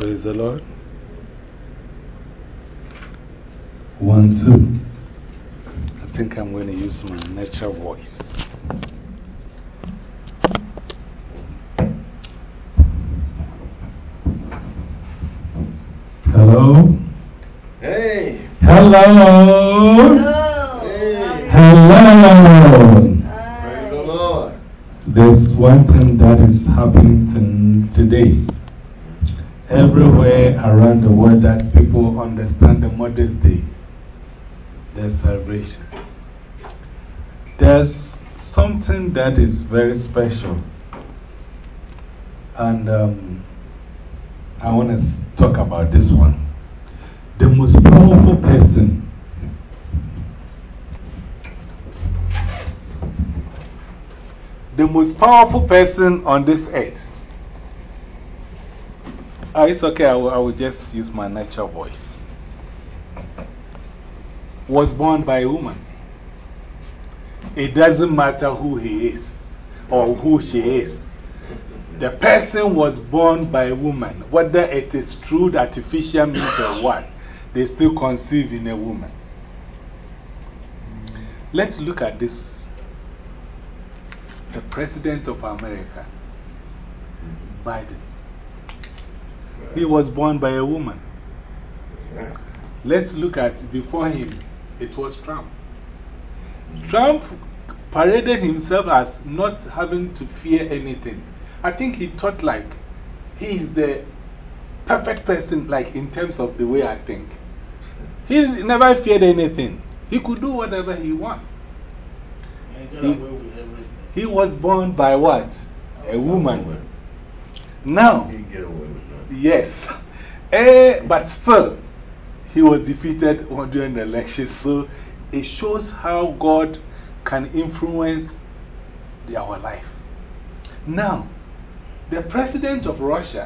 Praise the Lord. 1, 2. I think I'm going to use my natural voice. Hello. Hey. Hello. Hello. Hey. Hello. Praise the Lord. There's one thing that is happening today. Everywhere around the world that people understand the Mother's Day, there's celebration. There's something that is very special. And I want to talk about this one. The most powerful person on this earth. It's okay, I will just use my natural voice. Was born by a woman. It doesn't matter who he is or who she is. The person was born by a woman. Whether it is through artificial means or what, they still conceive in a woman. Let's look at this. The President of America, Biden. He was born by a woman. Let's look at before him, it was Trump. Trump paraded himself as not having to fear anything. I think he thought like he is the perfect person, like in terms of the way I think. He never feared anything. He could do whatever he wanted. He was born by what? A woman. Now, yes. But still, he was defeated during the election. So it shows how God can influence our life. Now, the president of Russia,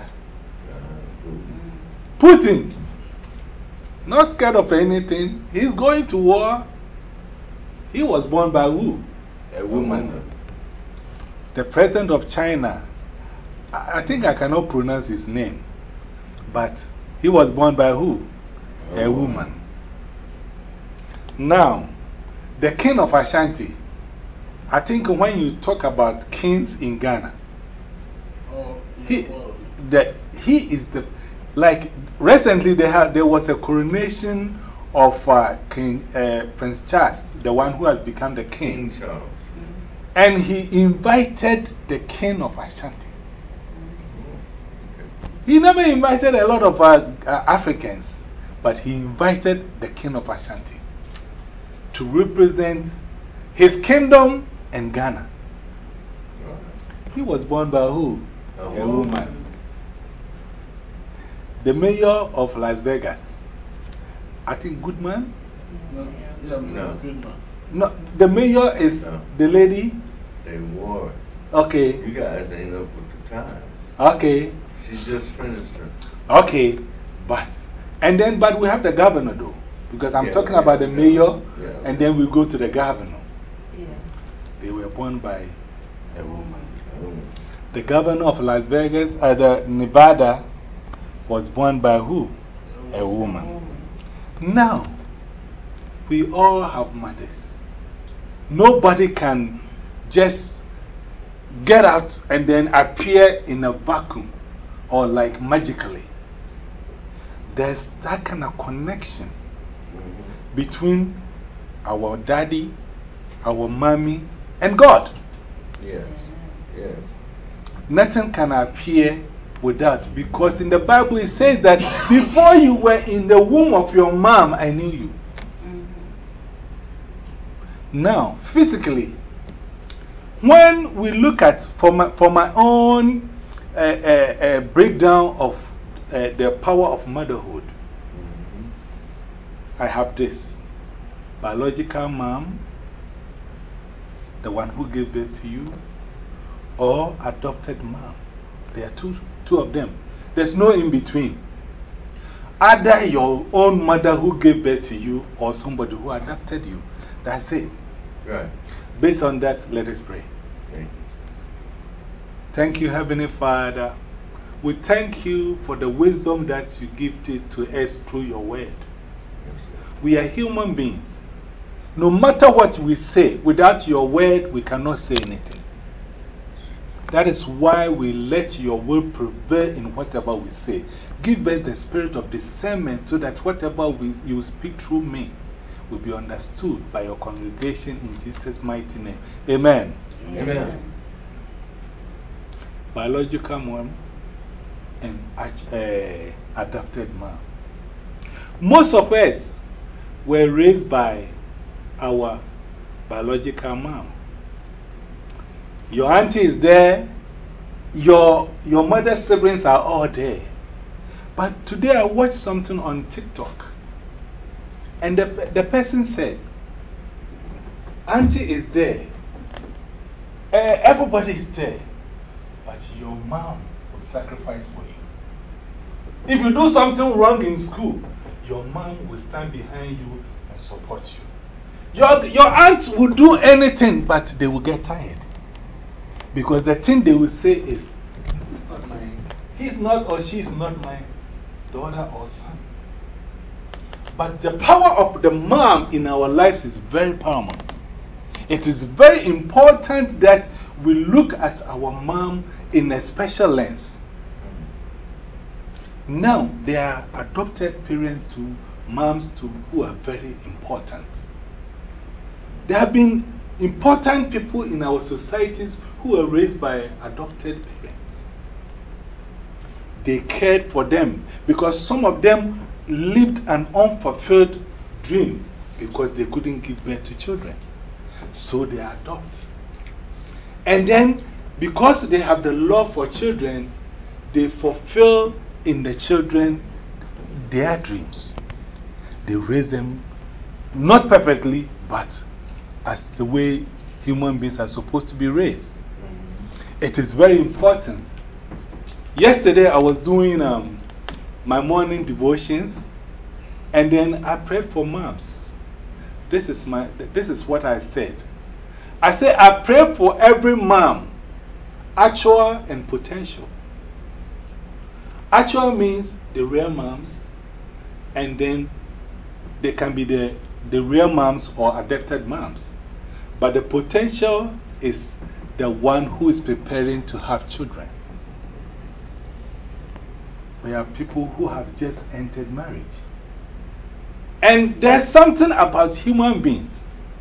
Putin, not scared of anything. He's going to war. He was born by who? A woman. The president of China, I think I cannot pronounce his name, but he was born by who? A woman. Now, the king of Ashanti, I think when you talk about kings in Ghana, he is the, like recently there was a coronation of Prince Charles, the one who has become the king. King Charles. And he invited the king of Ashanti. He never invited a lot of Africans, but he invited the king of Ashanti to represent his kingdom and Ghana. He was born by who? A woman. The mayor of Las Vegas, I think Goodman? No. Yeah, Mrs. Goodman. No, the mayor is the lady. They wore. Okay. You guys ain't up with the time. Okay. She just finished her. Okay. But we have the governor though. Because I'm talking about the mayor, and then we go to the governor. Yeah. They were born by a woman. The governor of Las Vegas, Nevada, was born by who? A woman. Now, we all have mothers. Nobody can just get out and then appear in a vacuum or like magically. There's that kind of connection between our daddy, our mommy, and God. Yes. Yes. Nothing can appear without, because in the Bible it says that before you were in the womb of your mom, I knew you. Now, physically, when we look at, for my own breakdown of the power of motherhood, I have this biological mom, the one who gave birth to you, or adopted mom. There are two of them. There's no in between. Either your own mother who gave birth to you or somebody who adopted you. That's it. Right. Based on that, let us pray. Okay. Thank you, Heavenly Father, We thank you for the wisdom that you give to us through your word. We are human beings. No matter what we say, without your word, we cannot say anything. That is why we let your will prevail in whatever we say. Give us the spirit of discernment so that whatever you speak through me will be understood by your congregation in Jesus' mighty name. Amen. Amen. Biological mom and adopted mom. Most of us were raised by our biological mom. Your auntie is there, your mother's siblings are all there. But today I watched something on TikTok, and the person said, Auntie is there, everybody is there, but your mom will sacrifice for you. If you do something wrong in school, your mom will stand behind you and support you. Your aunt will do anything, but they will get tired. Because the thing they will say is, it's not mine. He's not or she's not my daughter or son. But the power of the mom in our lives is very paramount. It is very important that we look at our mom in a special lens. Now, there are adopted parents to moms who are very important. There have been important people in our societies who were raised by adopted parents. They cared for them because some of them lived an unfulfilled dream because they couldn't give birth to children. So they adopt. And then, because they have the love for children, they fulfill in the children their dreams. They raise them not perfectly, but as the way human beings are supposed to be raised. It is very important. Yesterday I was doing my morning devotions, and then I prayed for moms. This is what I said. I said, I pray for every mom, actual and potential. Actual means the real moms, and then they can be the real moms or adopted moms. But the potential is the one who is preparing to have children. We have people who have just entered marriage. And there's something about human beings.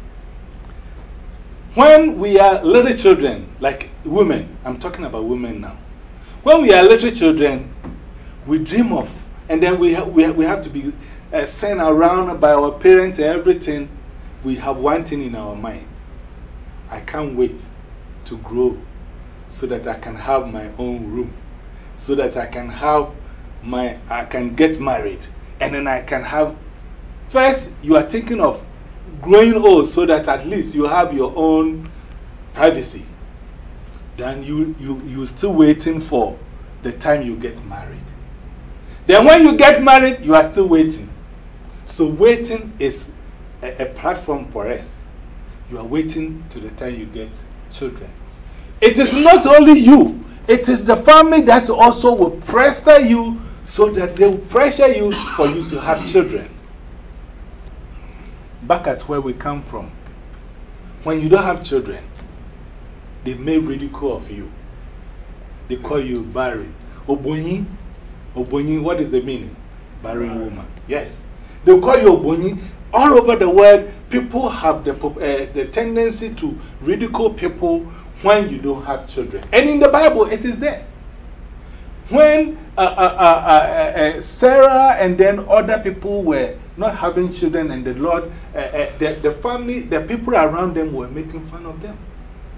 When we are little children, like women, I'm talking about women now. When we are little children, we dream of, and then we have to be sent around by our parents and everything. We have one thing in our mind. I can't wait to grow so that I can have my own room, so that I can get married, and then I can have. First, you are thinking of growing old so that at least you have your own privacy. Then you're still waiting for the time you get married. Then when you get married, you are still waiting. So waiting is a platform for us. You are waiting till the time you get children. It is not only you, it is the family that also will pressure you so that they will pressure you for you to have children. Back at where we come from, when you don't have children, they make ridicule of you. They call you barren. Obonyi. Obonyi, what is the meaning? Barren woman. Yes. They call you Obonyi. All over the world, people have the tendency to ridicule people when you don't have children. And in the Bible, it is there. When Sarah and then other people were not having children, and the Lord, the family, the people around them were making fun of them.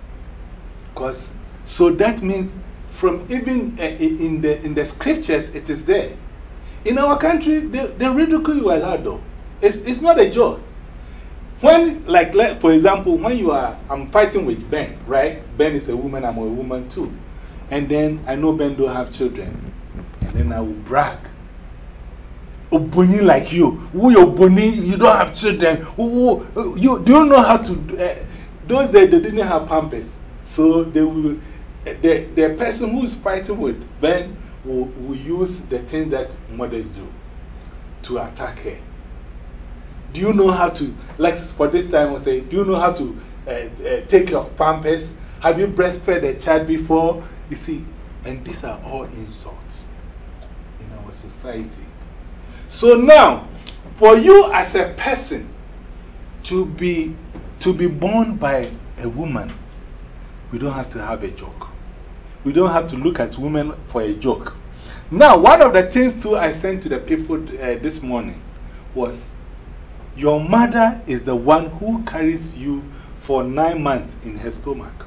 So that means from even in the scriptures, it is there. In our country, they ridicule you a lot though. It's not a joke. When, like for example, when I'm fighting with Ben, right? Ben is a woman, I'm a woman too. And then I know Ben don't have children. And then I will brag. Oboni like you. Who Oboni, you don't have children. Do you know how to. Those days they didn't have pampers. So they will, the person who is fighting with Ben will use the thing that mothers do to attack her. Do you know how to, like for this time, we'll say, do you know how to take care of pampers? Have you breastfed a child before? You see, and these are all insults in our society. So now, for you as a person to be born by a woman, we don't have to have a joke. We don't have to look at women for a joke. Now, one of the things too I sent to the people this morning was, your mother is the one who carries you for 9 months in her stomach.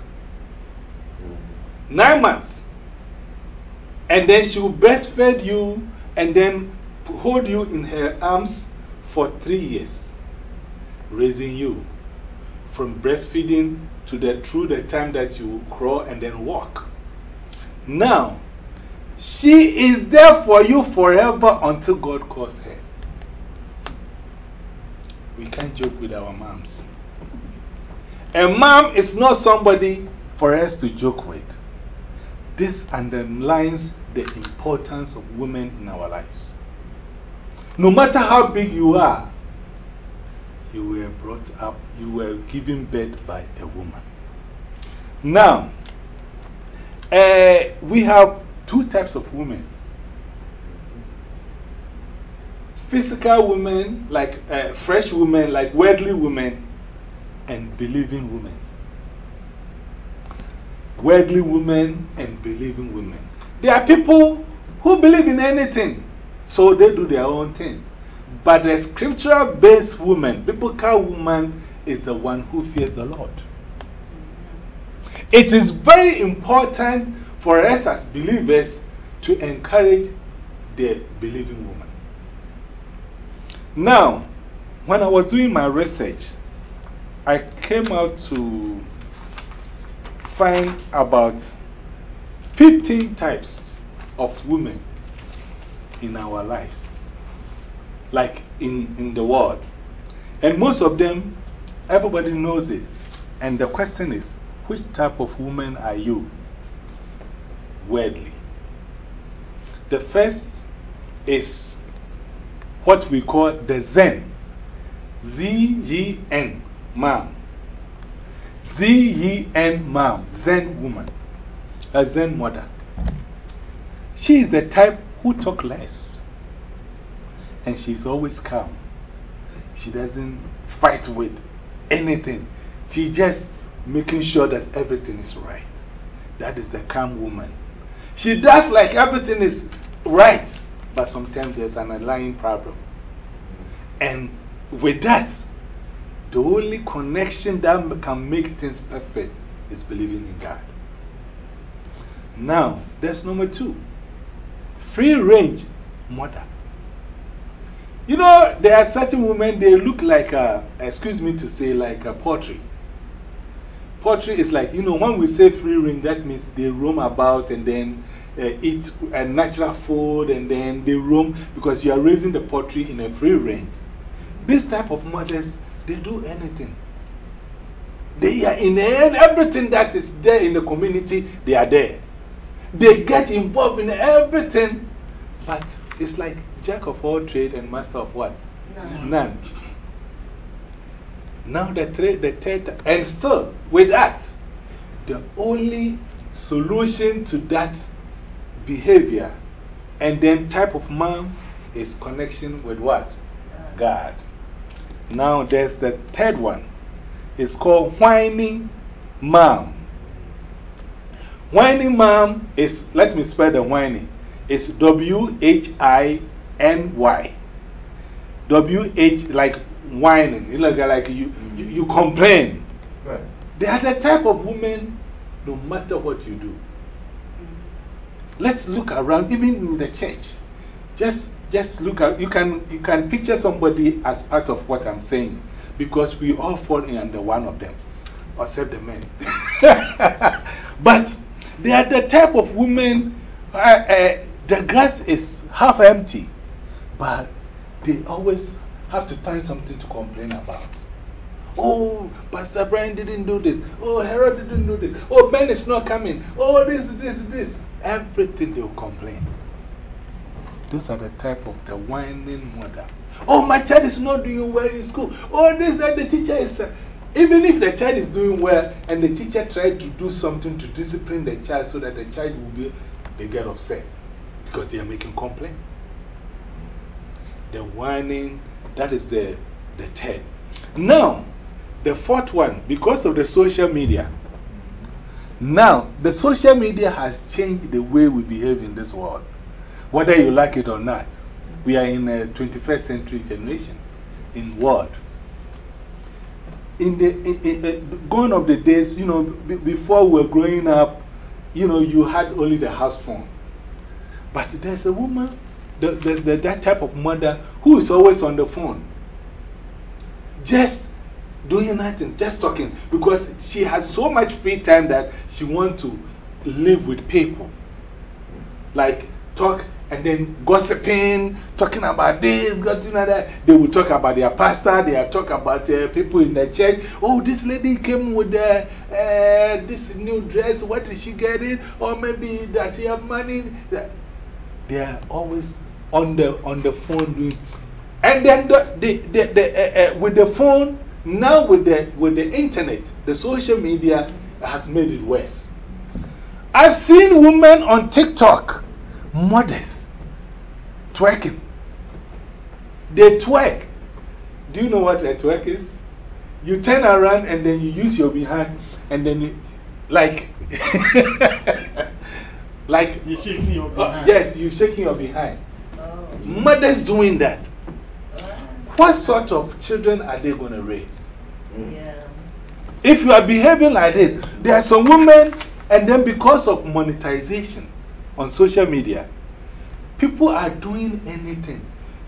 9 months. And then she will breastfeed you and then hold you in her arms for 3 years, raising you from breastfeeding to through the time that you crawl and then walk. Now, she is there for you forever until God calls her. We can't joke with our moms. A mom is not somebody for us to joke with. This underlines the importance of women in our lives. No matter how big you are, you were brought up, you were given birth by a woman. Now, we have 2 types of women. Physical women, like fresh women, like worldly women, and believing women. Worldly women and believing women. There are people who believe in anything, so they do their own thing. But the scriptural based woman, biblical woman, is the one who fears the Lord. It is very important for us as believers to encourage the believing woman. Now, when I was doing my research, I came out to find about 15 types of women in our lives, like in the world. And most of them, everybody knows it. And the question is, which type of woman are you? Worldly. The first is what we call the Zen. Z-E-N, mom. Z-E-N, mom, Zen woman, a Zen mother. She is the type who talks less. And she's always calm. She doesn't fight with anything. She just making sure that everything is right. That is the calm woman. She does like everything is right, but sometimes there's an underlying problem. And with that, the only connection that can make things perfect is believing in God. Now, there's number 2. Free range mother. You know, there are certain women, they look like excuse me to say, like a poultry. Poultry is like, you know, when we say free range, that means they roam about and then eat natural food and then they roam because you are raising the poultry in a free range. This type of mothers, they do anything. They are in everything that is there in the community, they are there. They get involved in everything, but it's like jack of all trade and master of what? None. Now the third, and still with that, the only solution to that behavior and then type of mom is connection with what? God. Now there's the third one. It's called whining mom. Whining mom is, let me spell the whining. It's W-H-I-N-Y. W-H, like whining. You look like you complain. Right. They are the type of women, no matter what you do. Let's look around, even in the church. Just look at, you can picture somebody as part of what I'm saying, because we all fall under one of them, except the men. But they are the type of women, the grass is half empty, but they always have to find something to complain about. Oh, Pastor Brian didn't do this. Oh, Harold didn't do this. Oh, Ben is not coming. Oh, this. Everything they'll complain. Those are the type of the whining mother. Oh, my child is not doing well in school. Oh, this and the teacher is. Even if the child is doing well and the teacher tried to do something to discipline the child so that the child will be, they get upset because they are making complaint. The whining, that is the third. Now, the fourth one, because of the social media. Now, the social media has changed the way we behave in this world. Whether you like it or not, we are in a 21st century generation in world. In the gone of the days, you know, before we were growing up, you know, you had only the house phone. But there's a woman, that type of mother who is always on the phone. Just doing nothing, just talking. Because she has so much free time that she wants to live with people. Like, talk and then gossiping, talking about this, gossiping that. They will talk about their pastor, they will talk about people in the church. Oh, this lady came with this new dress, what did she get it? Or maybe does she have money? They are always on the phone doing. And then with the phone, now with the internet, the social media has made it worse. I've seen women on TikTok, mothers, twerking. They twerk. Do you know what a twerk is? You turn around and then you use your behind and then you, like, like, You're shaking your behind. Yes, you're shaking your behind. Oh. Mothers doing that. What sort of children are they going to raise? Yeah. If you are behaving like this, there are some women, and then because of monetization on social media, people are doing anything.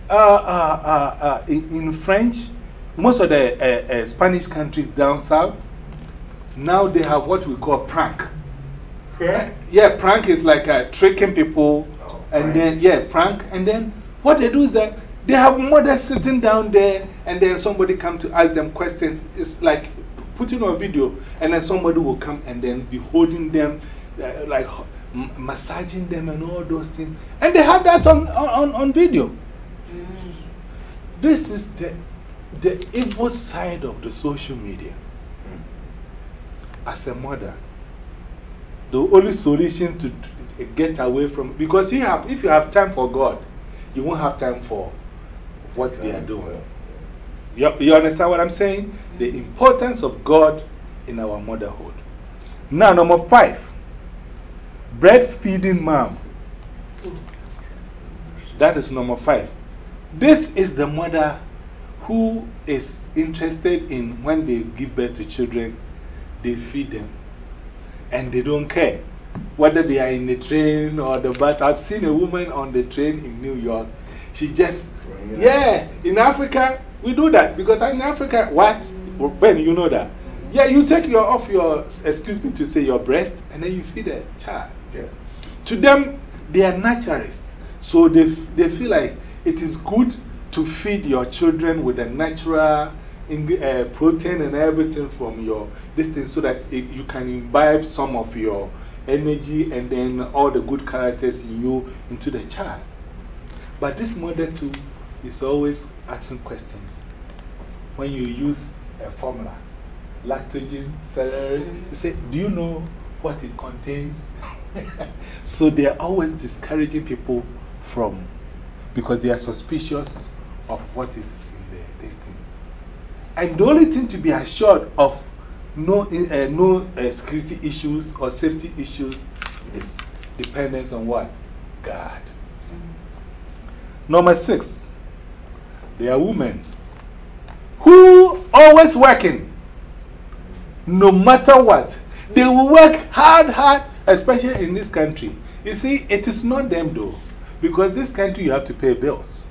In French, most of the Spanish countries down south, now they have what we call prank. Correct? Yeah, prank is like tricking people, and then, yeah, prank. And then what they do is that they have mothers sitting down there, and then somebody come to ask them questions. It's like putting on video, and then somebody will come and then be holding them, like massaging them and all those things. And they have that on video. This is the evil side of the social media. As a mother, the only solution to get away from, because if you have time for God, you won't have time for what they are doing. You understand what I'm saying? The importance of God in our motherhood. Now, number 5, breastfeeding mom. That is number 5. This is the mother who is interested in when they give birth to children, they feed them. And they don't care whether they are in the train or the bus. I've seen a woman on the train in New York. She just, yeah, in Africa, we do that. Because in Africa, what? Ben, you know that. Yeah, you take off your, excuse me to say, your breast, and then you feed a child. Yeah. To them, they are naturalists. So they feel like it is good to feed your children with a natural protein and everything from your this thing so that you can imbibe some of your energy and then all the good characters in you into the child. But this mother too is always asking questions. When you use a formula, lactogen, celery, you say, do you know what it contains? So they are always discouraging people from, because they are suspicious of what is in this thing. And the only thing to be assured of no security issues or safety issues is dependence on what? God. Number 6, there are women who always working, no matter what. They will work hard, especially in this country. You see, it is not them though, because this country you have to pay bills.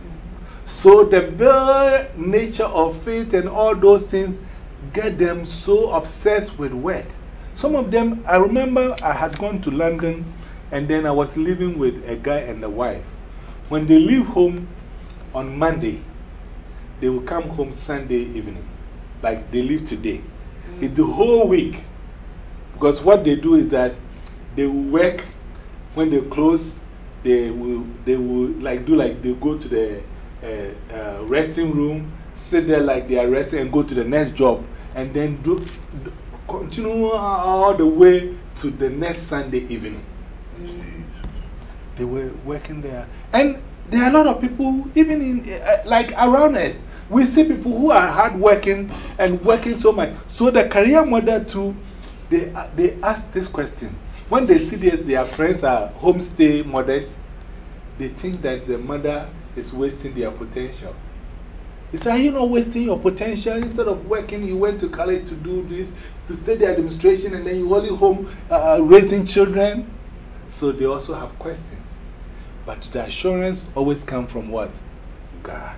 So the bare nature of faith and all those things get them so obsessed with work. Some of them, I remember I had gone to London and then I was living with a guy and a wife. When they leave home on Monday, they will come home Sunday evening. Like they leave today. It's the whole week. Because what they do is that they will work when they close they will like they go to the resting room, sit there like they are resting and go to the next job and then continue all the way to the next Sunday evening. They were working there. And there are a lot of people, even in like around us, we see people who are hardworking and working so much. So the career model too, they ask this question. When they see this, their friends are homestay mothers, they think that the mother is wasting their potential. They say, are you not wasting your potential? Instead of working, you went to college to do this, to study administration, and then you only home raising children. So they also have questions. But the assurance always comes from what? God.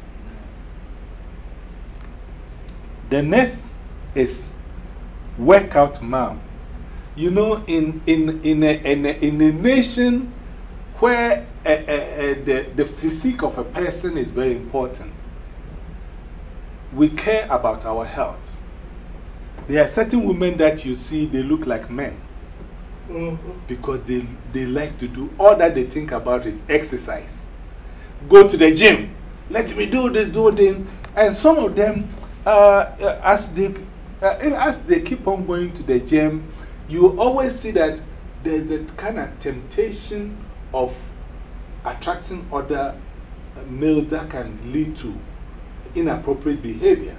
The next is workout mom. You know, in a nation where the physique of a person is very important, we care about our health. There are certain women that you see, they look like men. Because they like to do, all that they think about is exercise. Go to the gym. Let me do this, do this. And some of them, as they keep on going to the gym, you always see that there's that kind of temptation of attracting other males that can lead to inappropriate behavior.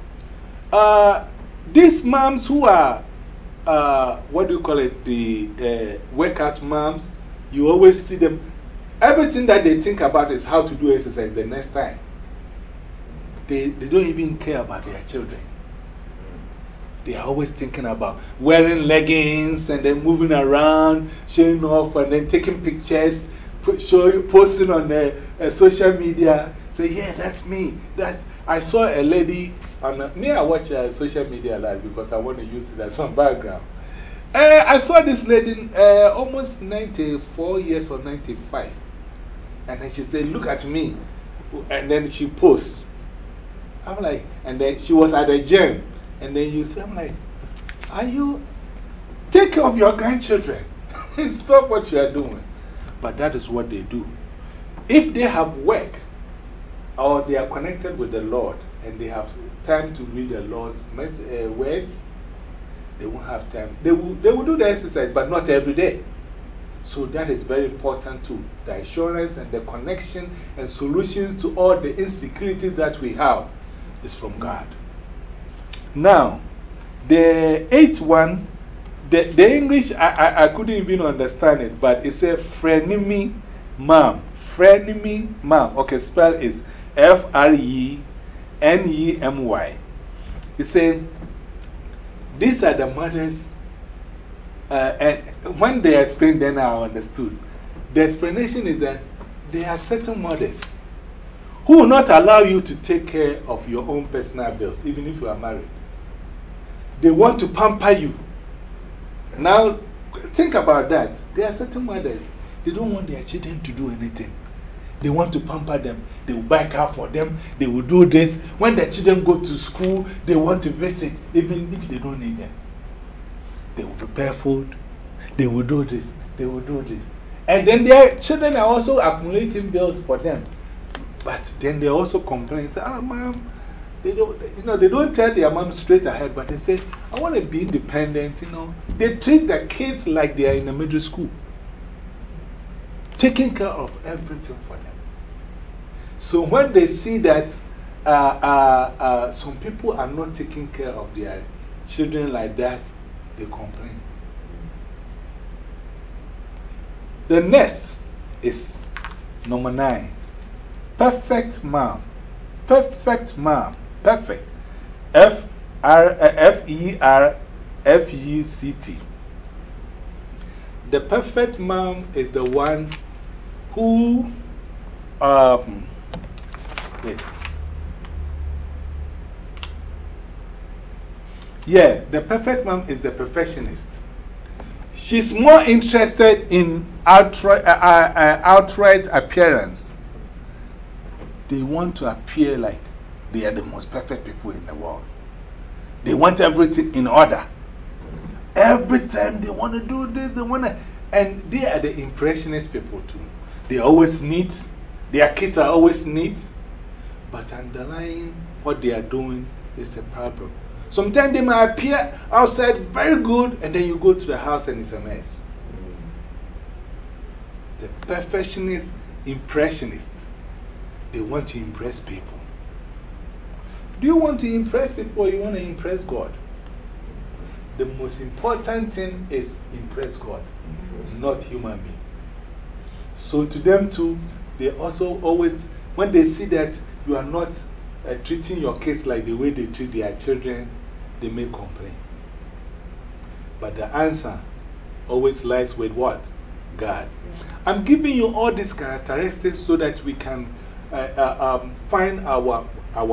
These moms who are, what do you call it, the workout moms, you always see them, everything that they think about is how to do exercise the next time. They don't even care about their children. They are always thinking about wearing leggings and then moving around, showing off, and then taking pictures, posting on social media. Say, yeah, that's me. I saw a lady, and I watch social media a lot because I want to use it as my background. I saw this lady, almost 94 years or 95. And then she said, look at me. And then she posts. I'm like, and then she was at the gym. And then you say, I'm like, take care of your grandchildren. Stop what you are doing. But that is what they do. If they have work, or they are connected with the Lord, and they have time to read the Lord's words, they won't have time. They will do the exercise, but not every day. So that is very important too. The assurance and the connection and solutions to all the insecurities that we have is from God. Now, the eighth one, the English, I couldn't even understand it, but it said frenemy mom. Frenemy mom. Okay, spell is Fremey. It said, these are the mothers, and when they explained, then I understood. The explanation is that there are certain mothers who will not allow you to take care of your own personal bills, even if you are married. They want to pamper you. Now, think about that. There are certain mothers, they don't want their children to do anything. They want to pamper them. They will buy a car for them. They will do this. When the children go to school, they want to visit, even if they don't need them. They will prepare food. They will do this. They will do this. And then their children are also accumulating bills for them. But then they also complain, say, mom, they don't tell their mom straight ahead, but they say, I want to be independent. They treat their kids like they are in a middle school, taking care of everything for them. So when they see that some people are not taking care of their children like that, they complain. The next is number 9. Perfect mom. Perfect mom. Perfect. Ferfect. The perfect mom is the one who, yeah, the perfect mom is the perfectionist. She's more interested in outright appearance. They want to appear like they are the most perfect people in the world. They want everything in order. Every time they want to do this, and they are the impressionist people too. They always neat. Their kids are always neat. But underlying what they are doing is a problem. Sometimes they might appear outside very good, and then you go to the house and it's a mess. The perfectionist, impressionists, they want to impress people. Do you want to impress people or you want to impress God? The most important thing is impress God, not human beings. So to them too, they also always, when they see that you are not treating your kids like the way they treat their children, they may complain. But the answer always lies with what? God. I'm giving you all these characteristics so that we can find our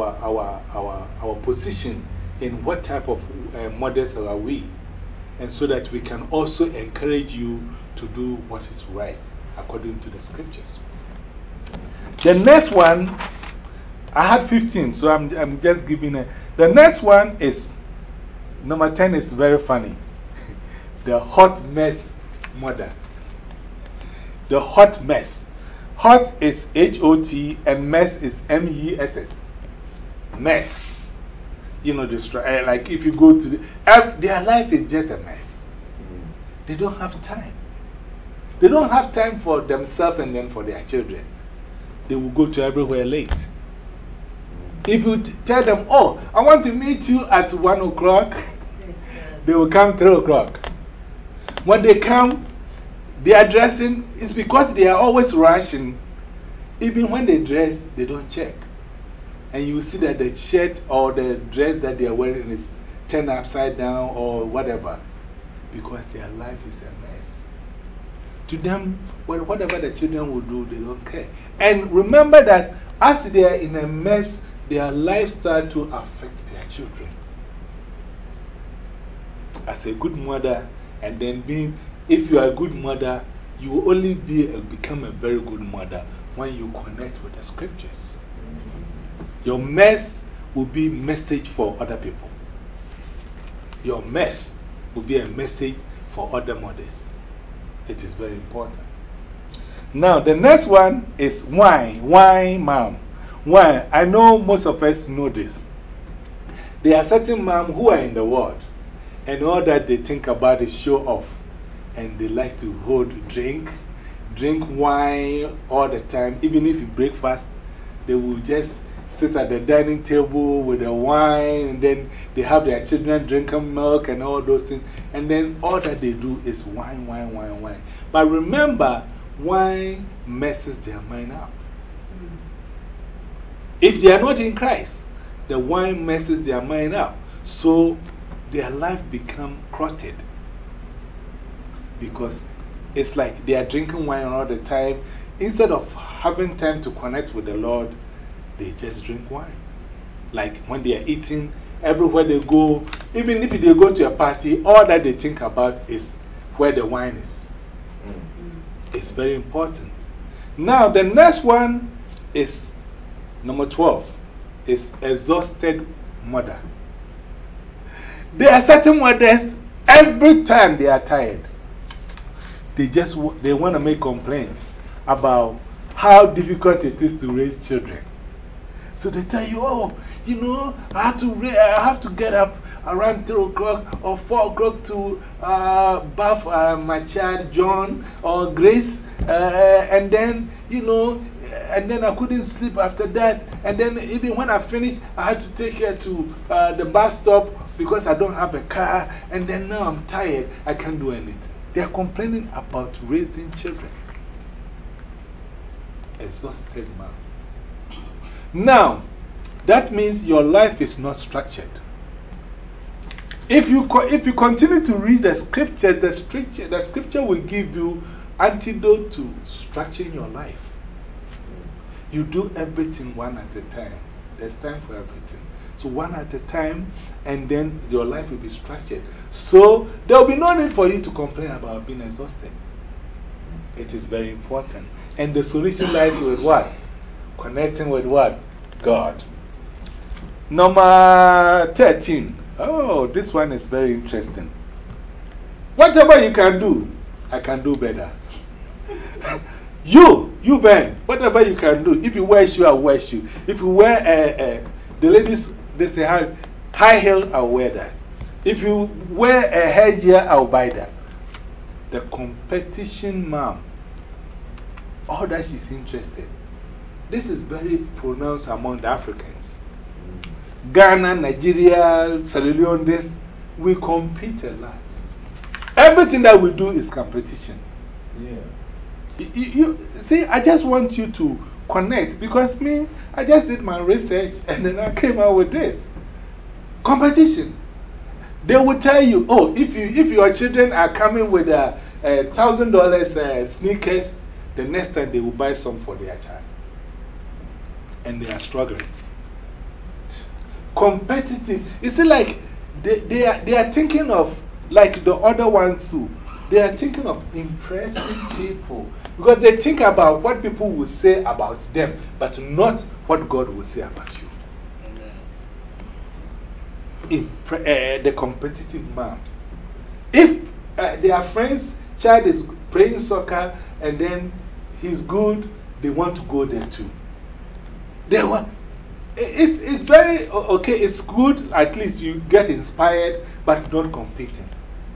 position in what type of mothers are we, and so that we can also encourage you to do what is right according to the scriptures. The next one, I had 15, so I'm just giving it. The next one is, number 10 is very funny. The hot mess mother. The hot mess. Hot is H-O-T and mess is M-E-S-S. Mess. You know, like if you go to their life is just a mess. They don't have time. They don't have time for themselves and then for their children. They will go to everywhere late. If you tell them, oh, I want to meet you at 1 o'clock, they will come 3 o'clock. When they come, they are dressing, it's because they are always rushing. Even when they dress, they don't check. And you see that the shirt or the dress that they are wearing is turned upside down or whatever. Because their life is a mess. To them, whatever the children will do, they don't care. And remember that as they are in a mess, their lifestyle to affect their children. As a good mother, and then if you are a good mother, you will only become a very good mother when you connect with the scriptures. Your mess will be a message for other people. Your mess will be a message for other mothers. It is very important. Now, the next one is why. Why, mom? Why? I know most of us know this. There are certain moms who are in the world, and all that they think about is show off. And they like to drink wine all the time. Even if you breakfast, they will just sit at the dining table with the wine, and then they have their children drinking milk and all those things. And then all that they do is wine. But remember, wine messes their mind up. If they are not in Christ, the wine messes their mind up. So their life becomes clotted. Because it's like they are drinking wine all the time. Instead of having time to connect with the Lord, they just drink wine. Like when they are eating, everywhere they go, even if they go to a party, all that they think about is where the wine is. It's very important. Now, the next one is number 12, is exhausted mother. There are certain mothers, every time they are tired, they want to make complaints about how difficult it is to raise children. So they tell you, oh, you know, I have to get up around 3 o'clock or 4 o'clock to bath my child, John or Grace. And then, you know, and then I couldn't sleep after that. And then even when I finished, I had to take her to the bus stop because I don't have a car. And then now I'm tired. I can't do anything. They are complaining about raising children. Exhausted man. Now, that means your life is not structured. If you continue to read the scripture, the scripture will give you antidote to structuring your life. You do everything one at a time. There's time for everything. So one at a time, and then your life will be structured. So there will be no need for you to complain about being exhausted. It is very important. And the solution lies with what? Connecting with what? God. Number 13. Oh, this one is very interesting. Whatever you can do, I can do better. You You, Ben, whatever you can do. If you wear shoe, I'll wear shoe. If you wear the ladies, they say high heel, I'll wear that. If you wear a headgear, I'll buy that. The competition mom, all that she's interested. This is very pronounced among the Africans. Ghana, Nigeria, Sierra Leone, this, we compete a lot. Everything that we do is competition. Yeah. You see, I just want you to connect because me, I just did my research and then I came out with this. Competition. They will tell you, oh, if your children are coming with $1,000 sneakers, the next time they will buy some for their child. And they are struggling. Competitive. You see, like, they are thinking of, like the other ones too, they are thinking of impressing people. Because they think about what people will say about them, but not what God will say about you. The competitive man. If their friend's child is playing soccer and then he's good, they want to go there too. They want. It's very okay, it's good, at least you get inspired, but not competing.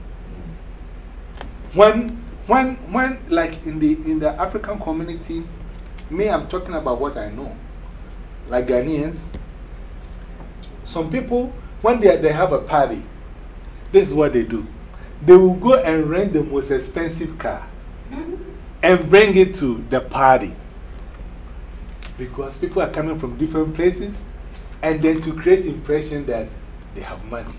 When like in the African community, me, I'm talking about what I know. Like Ghanaians, some people, when they have a party, this is what they do. They will go and rent the most expensive car and bring it to the party. Because people are coming from different places, and then to create impression that they have money.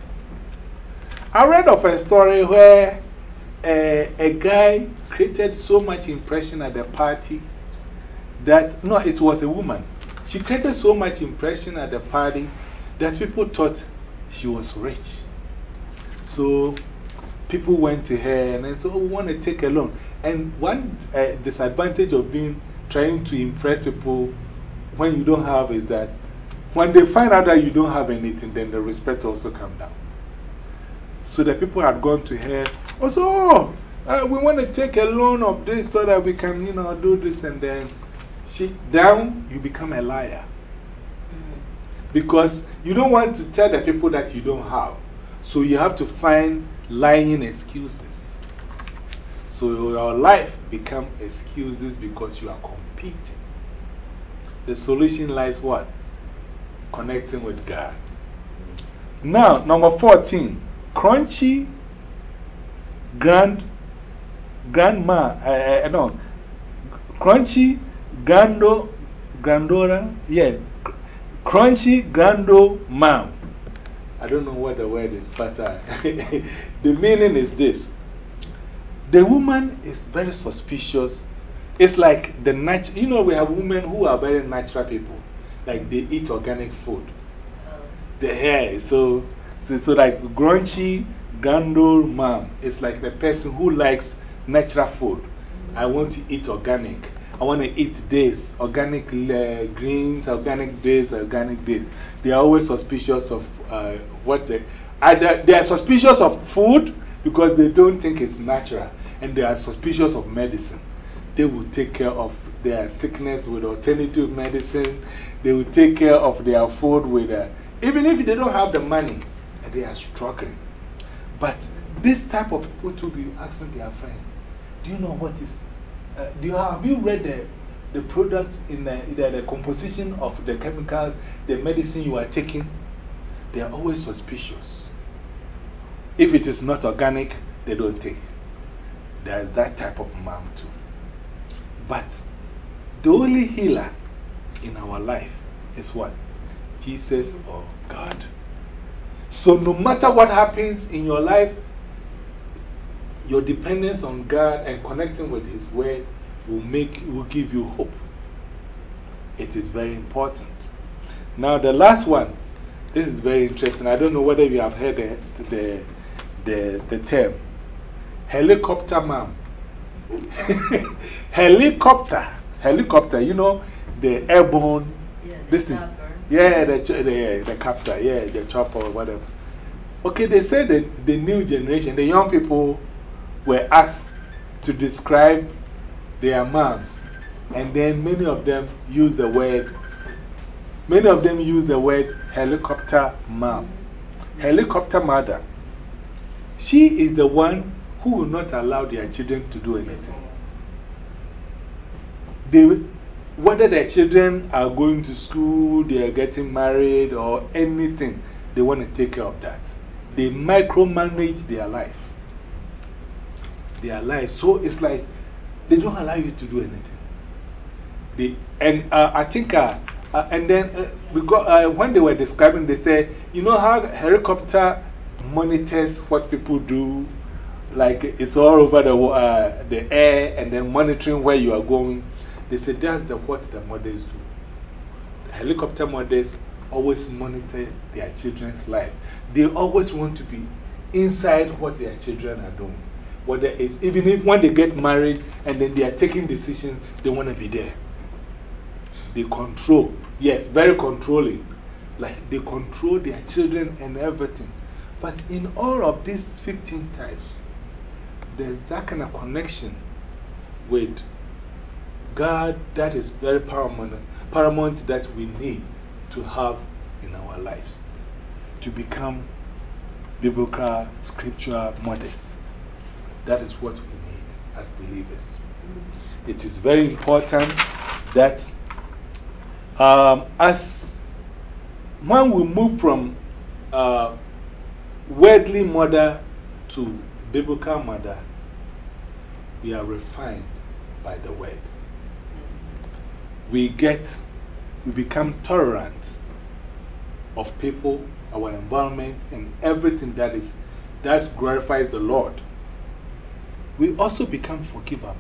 I read of a story where a guy created so much impression at the party that, no, it was a woman. She created so much impression at the party that people thought she was rich. So people went to her and said, oh, we want to take a loan. And one disadvantage of trying to impress people when you don't have is that when they find out that you don't have anything, then the respect also comes down. So the people had gone to her, also, oh, we want to take a loan of this so that we can, do this. And then you become a liar. Because you don't want to tell the people that you don't have. So you have to find lying excuses. So your life becomes excuses because you are competing. The solution lies what? Connecting with God. Now, number 14, crunchy grandma, no, crunchy grandora, yeah, crunchy grando mom. I don't know what the word is, but the meaning is this. The woman is very suspicious. It's like the natural, we have women who are very natural people. Like they eat organic food. The hair, so like grunchy, grandor mom. It's like the person who likes natural food. I want to eat organic. I want to eat this, organic greens, organic this, organic this. They are always suspicious of either they are suspicious of food because they don't think it's natural, and they are suspicious of medicine. They will take care of their sickness with alternative medicine. They will take care of their food with, even if they don't have the money, they are struggling. But this type of people to be asking their friend, do you know what is, have you read the products in the composition of the chemicals, the medicine you are taking? They are always suspicious. If it is not organic, they don't take. There's that type of mom too. But the only healer in our life is what? Jesus or God. So no matter what happens in your life, your dependence on God and connecting with His Word will give you hope. It is very important. Now the last one, this is very interesting. I don't know whether you have heard the term. Helicopter mom. Helicopter, the airborne. Yeah, the Listen. chopper. Yeah, the captor, yeah, the chopper or whatever. Okay, they say that the new generation, the young people, were asked to describe their moms. And then many of them use the word helicopter mom. Helicopter mother. She is the one who will not allow their children to do anything. Whether their children are going to school, they are getting married, or anything, they want to take care of that. They micromanage their life. So it's like they don't allow you to do anything. I think, and then when they were describing, they said, you know how helicopter monitors what people do? Like it's all over the air and then monitoring where you are going. They said that's what the mothers do. The helicopter mothers always monitor their children's life. They always want to be inside what their children are doing. Whether it's, even if when they get married and then they are taking decisions, they want to be there. They control. Yes, very controlling. Like they control their children and everything. But in all of these 15 types, there's that kind of connection with God that is very paramount that we need to have in our lives to become biblical, scriptural mothers. That is what we need as believers. It is very important that as when we move from worldly mother to biblical mother, we are refined by the word. We become tolerant of people, our environment, and everything that glorifies the Lord. We also become forgivable.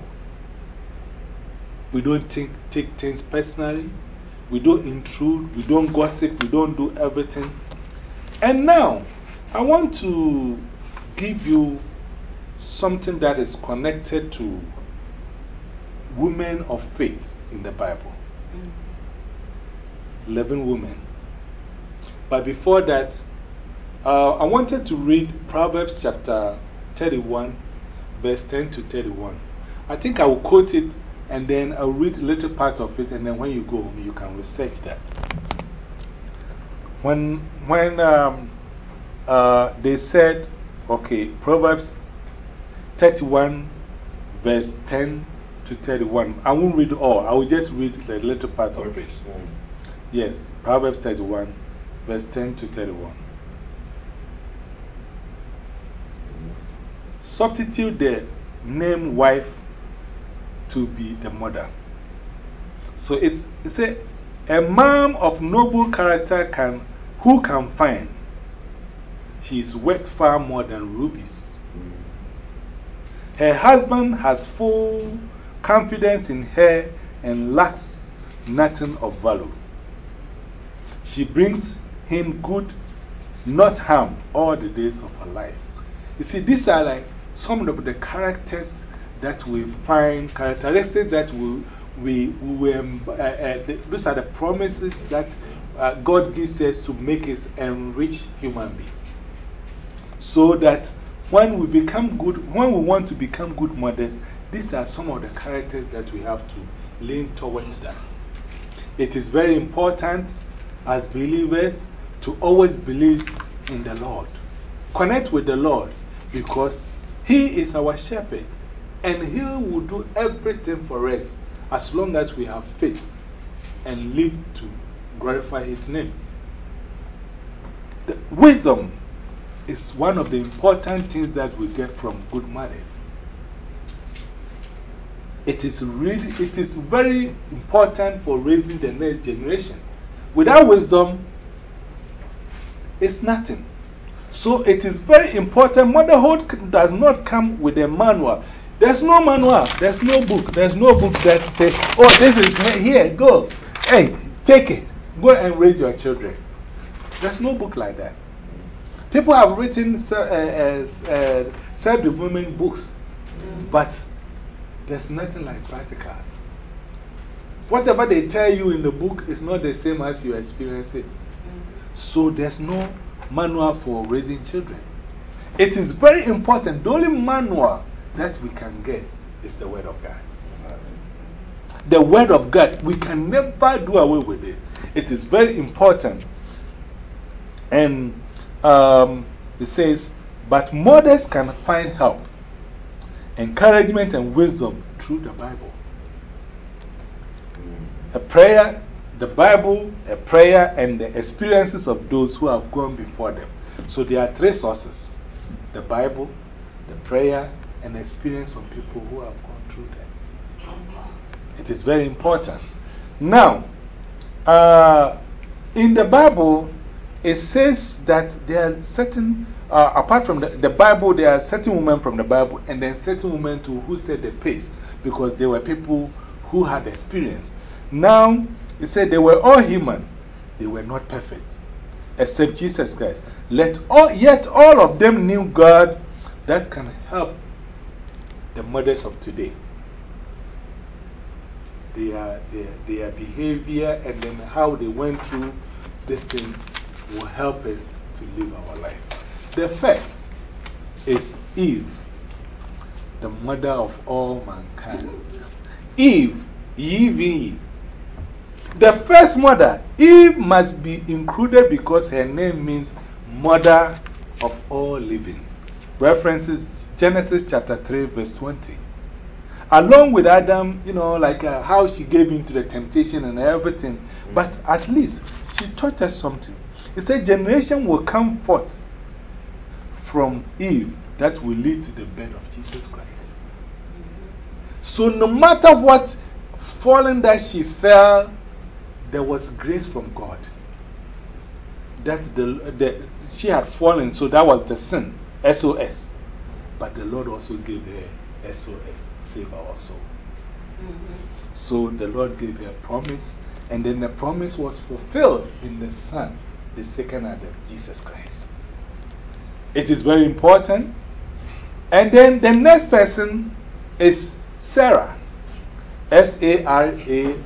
We don't take things personally. We don't intrude. We don't gossip. We don't do everything. And now, I want to give you something that is connected to women of faith in the Bible. 11 women. But before that, I wanted to read Proverbs chapter 31, verse 10 to 31. I think I will quote it and then I'll read a little part of it, and then when you go home, you can research that. When they said, okay, Proverbs 31, verse 10 to 31. I won't read all, I will just read the little part of it. Yes, Proverbs 31, verse 10 to 31. Substitute the name wife to be the mother. So it's a mom of noble character who can find? She is worth far more than rubies. Her husband has full confidence in her and lacks nothing of value. She brings him good, not harm, all the days of her life. You see, these are like some of the characters that we find, characteristics that these are the promises that God gives us to make us enrich human beings. So that when we want to become good mothers, these are some of the characters that we have to lean towards that. It is very important as believers to always believe in the Lord. Connect with the Lord because He is our shepherd and He will do everything for us as long as we have faith and live to glorify His name. The wisdom is one of the important things that we get from good mothers. It is very important for raising the next generation. Without wisdom, it's nothing. So it is very important. Motherhood does not come with a manual. There's no manual. There's no book. There's no book that says, oh, this is here, go. Hey, take it. Go and raise your children. There's no book like that. People have written self-development books, but there's nothing like practicals. Whatever they tell you in the book is not the same as you experience it. So there's no manual for raising children. It is very important. The only manual that we can get is the Word of God. the Word of God. We can never do away with it. It is very important. And it says, but mothers can find help, encouragement, and wisdom through the Bible. A prayer, the Bible, a prayer, and the experiences of those who have gone before them. So there are three sources: the Bible, the prayer, and the experience from people who have gone through them. It is very important. Now, in the Bible, it says that there are certain, apart from the Bible, there are certain women from the Bible, and then certain women too who set the pace because they were people who had experience. Now, it said they were all human, they were not perfect, except Jesus Christ. Yet all of them knew God. That can help the mothers of today. Their behavior and then how they went through this thing will help us to live our life. The first is Eve, the mother of all mankind. Eve, Eve. The first mother, Eve, must be included because her name means mother of all living. References Genesis chapter 3, verse 20. Along with Adam, you know, like how she gave in to the temptation and everything. But at least she taught us something. It said, generation will come forth from Eve that will lead to the birth of Jesus Christ. So, no matter what falling that she fell, there was grace from God. That she had fallen, so that was the sin, SOS. But the Lord also gave her SOS, save our soul. So the Lord gave her a promise, and then the promise was fulfilled in the Son, the second Adam, Jesus Christ. It is very important. And then the next person is Sarah, Sarah,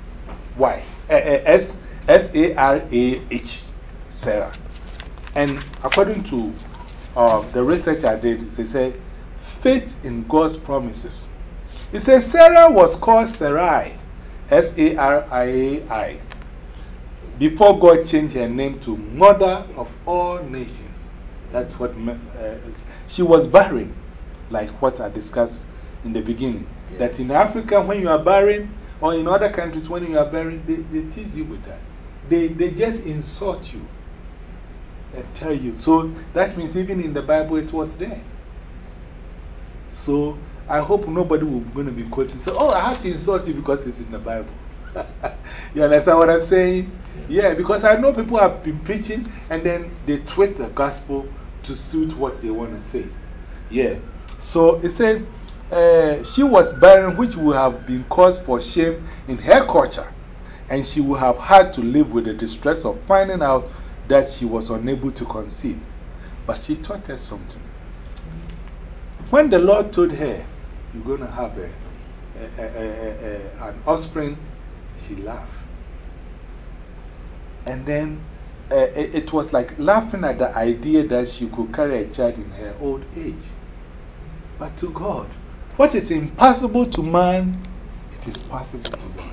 Sarah, Sarah. And according to the research I did, they say faith in God's promises. It says Sarah was called Sarai, Sarai, before God changed her name to Mother of All Nations. That's what she was barren, like what I discussed in the beginning. Yeah. That in Africa, when you are barren, or in other countries, when you are barren, they tease you with that. They just insult you and tell you. So that means even in the Bible, it was there. So I hope nobody will going to be quoting. So, oh, I have to insult you because it's in the Bible. You understand what I'm saying? Yeah, because I know people have been preaching and then they twist the gospel to suit what they want to say. Yeah. So it said she was barren, which would have been cause for shame in her culture. And she would have had to live with the distress of finding out that she was unable to conceive. But she taught us something. When the Lord told her, you're going to have an offspring, she laughed. And then it was like laughing at the idea that she could carry a child in her old age. But to God, what is impossible to man, it is possible to God.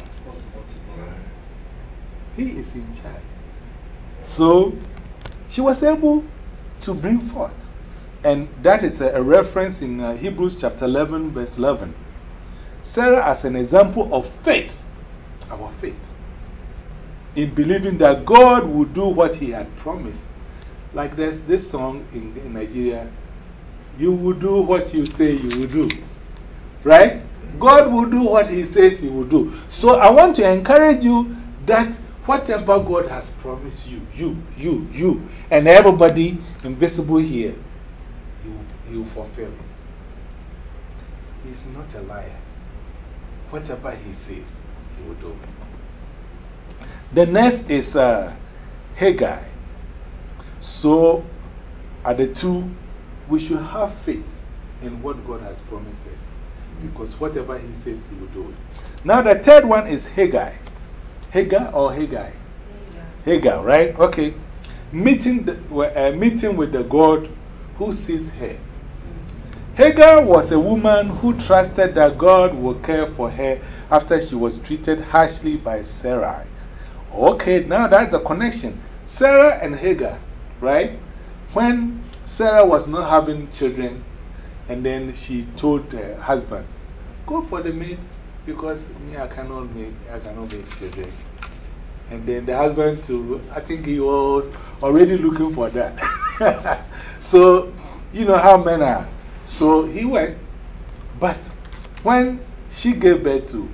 He is in charge. So she was able to bring forth. And that is a reference in Hebrews chapter 11, verse 11. Sarah as an example of faith, our faith, in believing that God would do what He had promised. Like there's this song in Nigeria, you will do what you say you will do. Right? God will do what He says He will do. So I want to encourage you that whatever God has promised you, you, and everybody invisible here, He will fulfill it. He's not a liar. Whatever He says, He will do it. The next is Haggai. So, at the two, we should have faith in what God has promised us. Because whatever He says, He will do it. Now, the third one is Haggai. Haggai or Haggai? Haggai, right? Okay. Meeting with the God who sees her. Hagar was a woman who trusted that God would care for her after she was treated harshly by Sarai. Okay, now that's the connection. Sarah and Hagar, right? When Sarah was not having children, and then she told her husband, go for the maid because me, I cannot make children. And then the husband, too, I think he was already looking for that. So, you know how men are. So he went. But when she gave birth to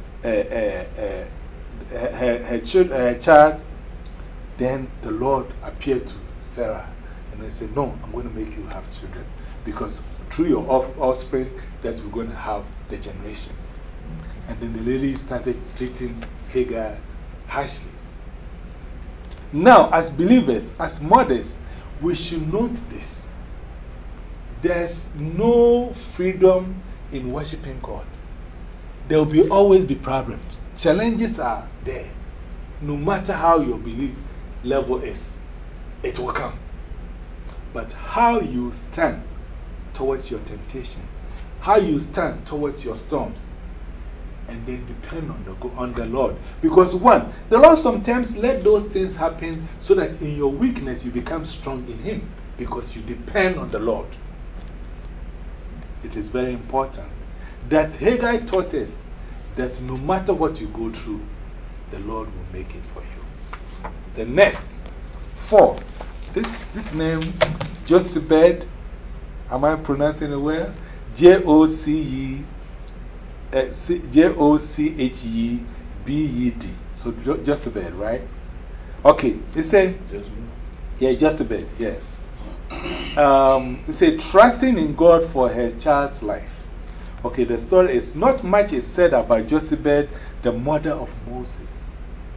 her child, then the Lord appeared to Sarah and they said, no, I'm going to make you have children because through your offspring that we're going to have the generation. And then the lady started treating Hagar harshly. Now, as believers, as mothers, we should note this. There's no freedom in worshiping God. There will always be problems. Challenges are there. No matter how your belief level is, it will come. But how you stand towards your temptation, how you stand towards your storms, and then depend on the Lord. Because one, the Lord sometimes let those things happen so that in your weakness you become strong in Him because you depend on the Lord. It is very important that Haggai taught us that no matter what you go through, the Lord will make it for you. The next, 4. This name, Jochebed, am I pronouncing it well? Jochebed. So Jochebed, right? Okay, it said, yeah, Jochebed, yeah. It said, trusting in God for her child's life. Okay, the story is not much is said about Jochebed, the mother of Moses.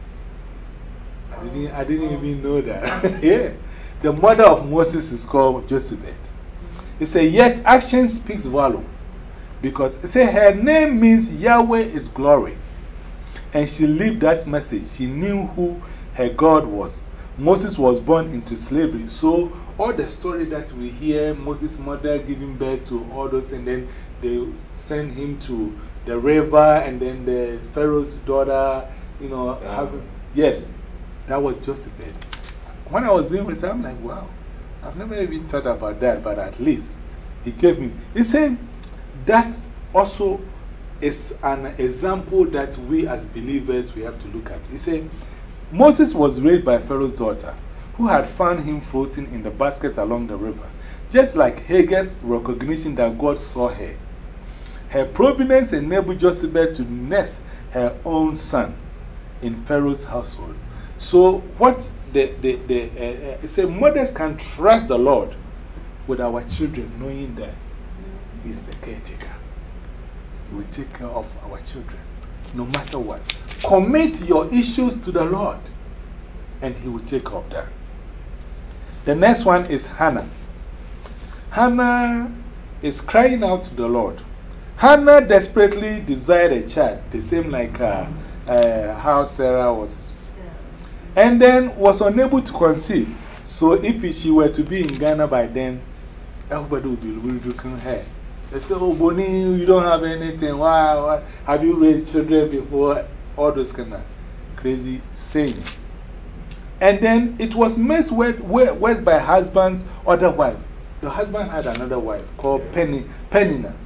I didn't even know that. Yeah. The mother of Moses is called Jochebed. It said, yet action speaks volume. Because it said her name means Yahweh is glory. And she lived that message. She knew who her God was. Moses was born into slavery. So all the story that we hear, Moses' mother giving birth to all those, and then they send him to the river, and then the Pharaoh's daughter, you know, yes, that was Jochebed. When I was doing this, I'm like, wow, I've never even thought about that, but at least he gave me. He said that also is an example that we as believers we have to look at. He said, Moses was raised by Pharaoh's daughter, who had found him floating in the basket along the river. Just like Hagar's recognition that God saw her. Her provenance enabled Jochebed to nurse her own son in Pharaoh's household. So, what it said, mothers can trust the Lord with our children, knowing that He's the caretaker. He will take care of our children, no matter what. Commit your issues to the Lord, and He will take care of that. The next one is Hannah. Hannah is crying out to the Lord. Hannah desperately desired a child, the same like how Sarah was. And then was unable to conceive. So if she were to be in Ghana by then, everybody would be looking at her. They say, oh, Bonnie, you don't have anything. Why? Have you raised children before? All those kind of crazy sayings. And then it was messed with by husband's other wife. The husband had another wife called Penina.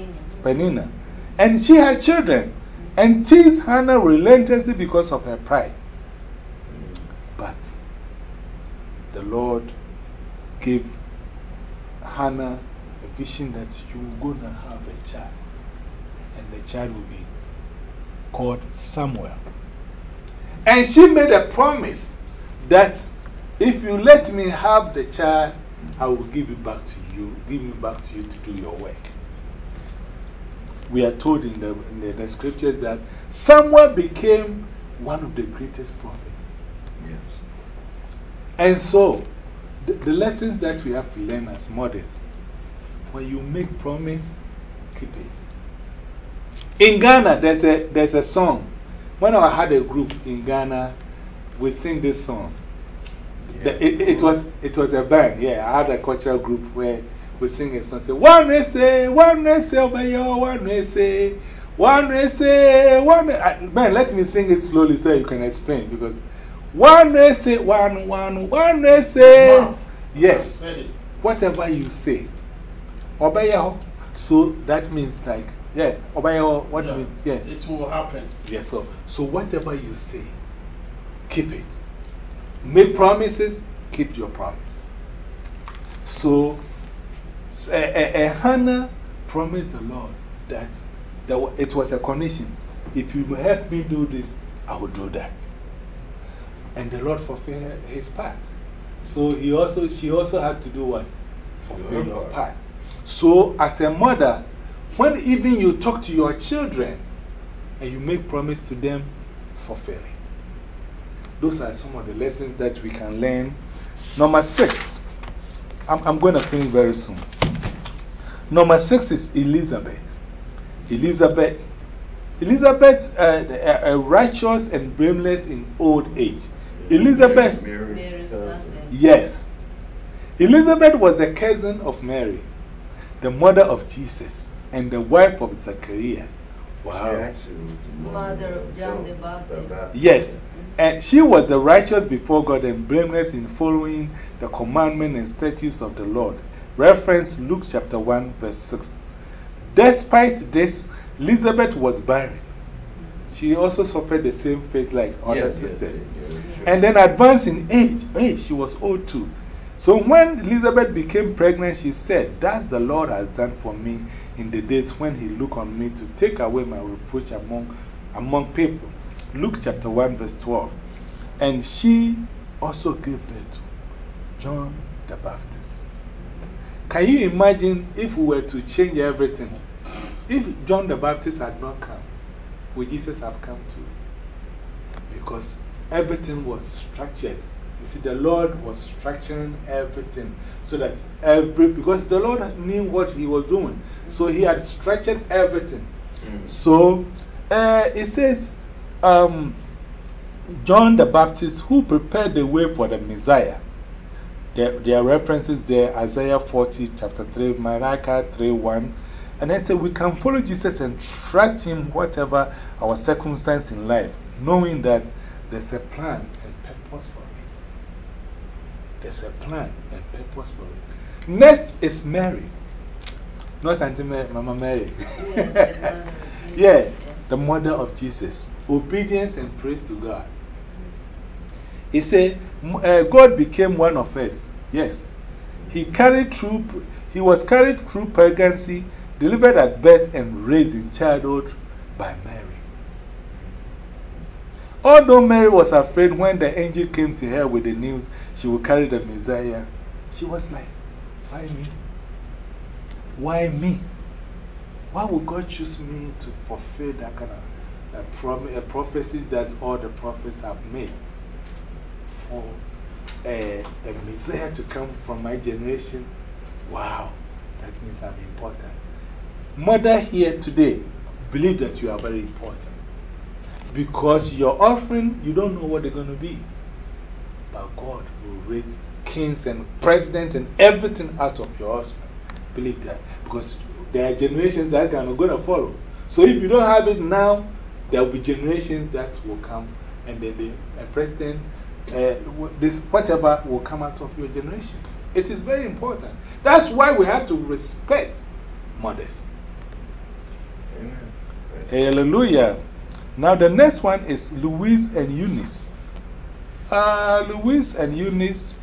And she had children and teased Hannah relentlessly because of her pride. But the Lord gave Hannah a vision that you're going to have a child. And the child will be called Samuel. And she made a promise that if you let me have the child, I will give it back to you, to do your work. We are told in the scriptures that Samuel became one of the greatest prophets. Yes. And so, the lessons that we have to learn as mothers, when you make promise, keep it. In Ghana, there's a song. When I had a group in Ghana, we sing this song. It was a band, yeah. I had a cultural group where we sing a song, say, one way say, obey your one way say, one way say, one way. Man, let me sing it slowly so you can explain. Because one way say, one way say. Mouth. Yes. Ready. Whatever you say. Obey your. So that means like, yeah, obey your, what Yeah. means, yeah. It will happen. Yes, so whatever you say, keep it. Make promises, keep your promise. So, Hannah promised the Lord that it was a condition. If you help me do this, I will do that. And the Lord fulfilled his part. So she also had to do what? Fulfill your part. So, as a mother, when even you talk to your children and you make promise to them, fulfill it. Those are some of the lessons that we can learn. Number 6. I'm going to finish very soon. Number 6 is Elizabeth. Elizabeth, righteous and blameless in old age. Elizabeth, Mary's cousin. yes. Elizabeth was the cousin of Mary, the mother of Jesus, and the wife of Zachariah. Wow. She actually was the Mother of John the Baptist. Yes. And she was the righteous before God and blameless in following the commandments and statutes of the Lord. Reference Luke chapter 1, verse 6. Despite this, Elizabeth was barren. She also suffered the same fate like other sisters. And then advanced in age. Hey, she was old too. So when Elizabeth became pregnant, she said, "Thus the Lord has done for me in the days when he looked on me to take away my reproach among people." Luke chapter 1, verse 12. And she also gave birth to John the Baptist. Can you imagine if we were to change everything? If John the Baptist had not come, would Jesus have come too? Because everything was structured. You see, the Lord was structuring everything so that because the Lord knew what he was doing. So he had structured everything. So it says, John the Baptist, who prepared the way for the Messiah. There are references there, Isaiah 40, chapter 3, Malachi 3:1. And then say we can follow Jesus and trust him whatever our circumstance in life, knowing that there's a plan and purpose for it. There's a plan and purpose for it. Next is Mary. Not Auntie Mary, Mama Mary. Yeah, the mother of Jesus. Obedience and praise to God. He said, God became one of us. Yes. He was carried through pregnancy, delivered at birth, and raised in childhood by Mary. Although Mary was afraid when the angel came to her with the news she would carry the Messiah, she was like, why me? Why me? Why would God choose me to fulfill that kind of prophecies that all the prophets have made? For a Messiah to come from my generation, wow, that means I'm important. Mother here today, believe that you are very important. Because your offering, you don't know what they're going to be. But God will raise kings and presidents and everything out of your husband. Believe that. Because there are generations that are going to follow. So if you don't have it now, there will be generations that will come, and then the president, whatever will come out of your generation. It is very important. That's why we have to respect mothers. Amen. Hallelujah. Now the next one is Louise and Eunice. Louise and Eunice,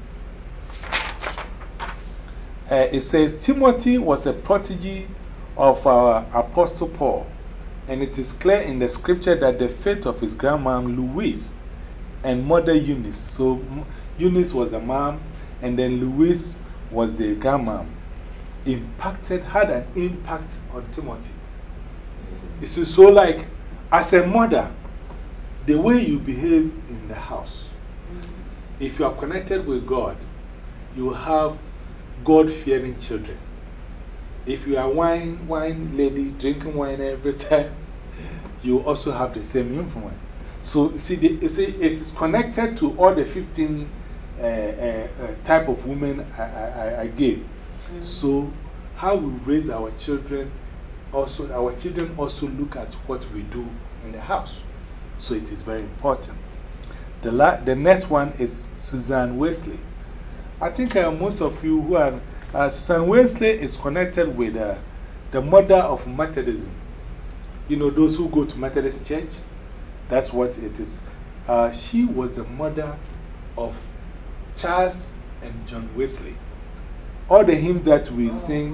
it says Timothy was a protege of Apostle Paul. And it is clear in the scripture that the faith of his grandmom Louise and mother Eunice. So Eunice was the mom, and then Louise was the grandmom. Had an impact on Timothy. It's so like, as a mother, the way you behave in the house, if you are connected with God, you have God-fearing children. If you are wine lady, drinking wine every time, you also have the same influence. So, see, it is connected to all the 15 type of women I gave. So, how we raise our children, also, our children also look at what we do in the house. So it is very important. The next one is Susan Wesley. I think most of you who are, Susan Wesley is connected with the mother of Methodism. You know, those who go to Methodist Church, that's what it is. She was the mother of Charles and John Wesley. All the hymns that we sing,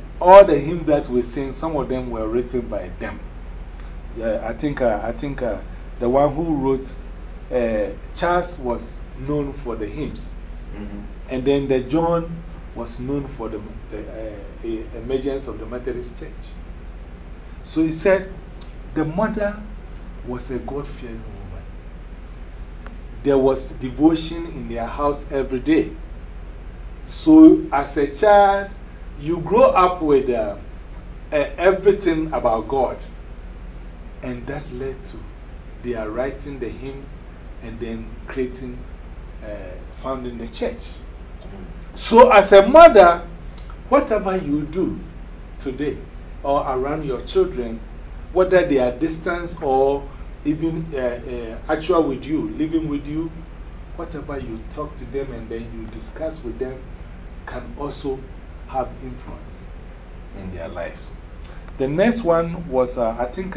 some of them were written by them. I think the one who wrote, Charles was known for the hymns. And then the John was known for the emergence of the Methodist Church. So he said, the mother was a God-fearing woman. There was devotion in their house every day. So as a child, you grow up with everything about God. And that led to their writing the hymns and then creating, founding the church. So as a mother, whatever you do today or around your children, whether they are distant or even actual with you, living with you, whatever you talk to them and then you discuss with them can also have influence in their lives. The next one was, I think,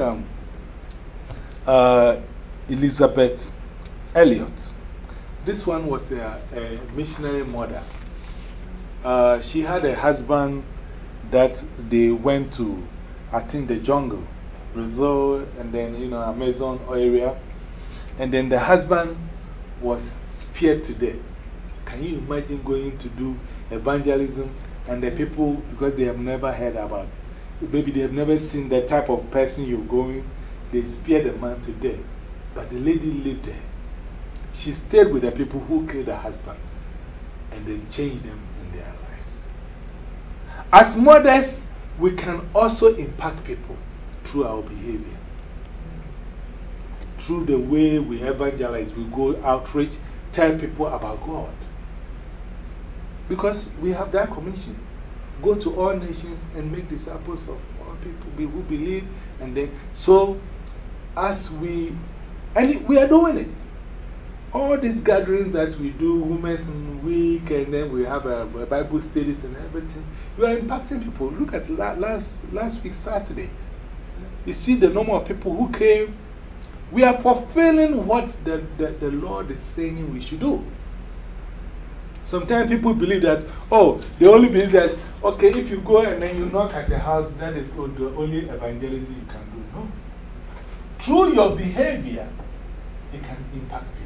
Elizabeth Elliot. This one was a missionary mother. She had a husband that they went to, I think, the jungle, Brazil, and then, you know, Amazon area. And then the husband was speared to death. Can you imagine going to do evangelism and the people, because they have never heard about, maybe they have never seen the type of person you're going, they speared the man to death. But the lady lived there. She stayed with the people who killed her husband and then changed them in their lives. As mothers, we can also impact people through our behavior. Through the way we evangelize, we go outreach, tell people about God. Because we have that commission. Go to all nations and make disciples of all people who believe. And then, so, as we are doing it. All these gatherings that we do, Women's Week, and then we have a Bible studies and everything, you are impacting people. Look at last week, Saturday. You see the number of people who came. We are fulfilling what the Lord is saying we should do. Sometimes people believe that, oh, they only believe that, okay, if you go and then you knock at a house, that is the only evangelism you can do. No. Through your behavior, it can impact people.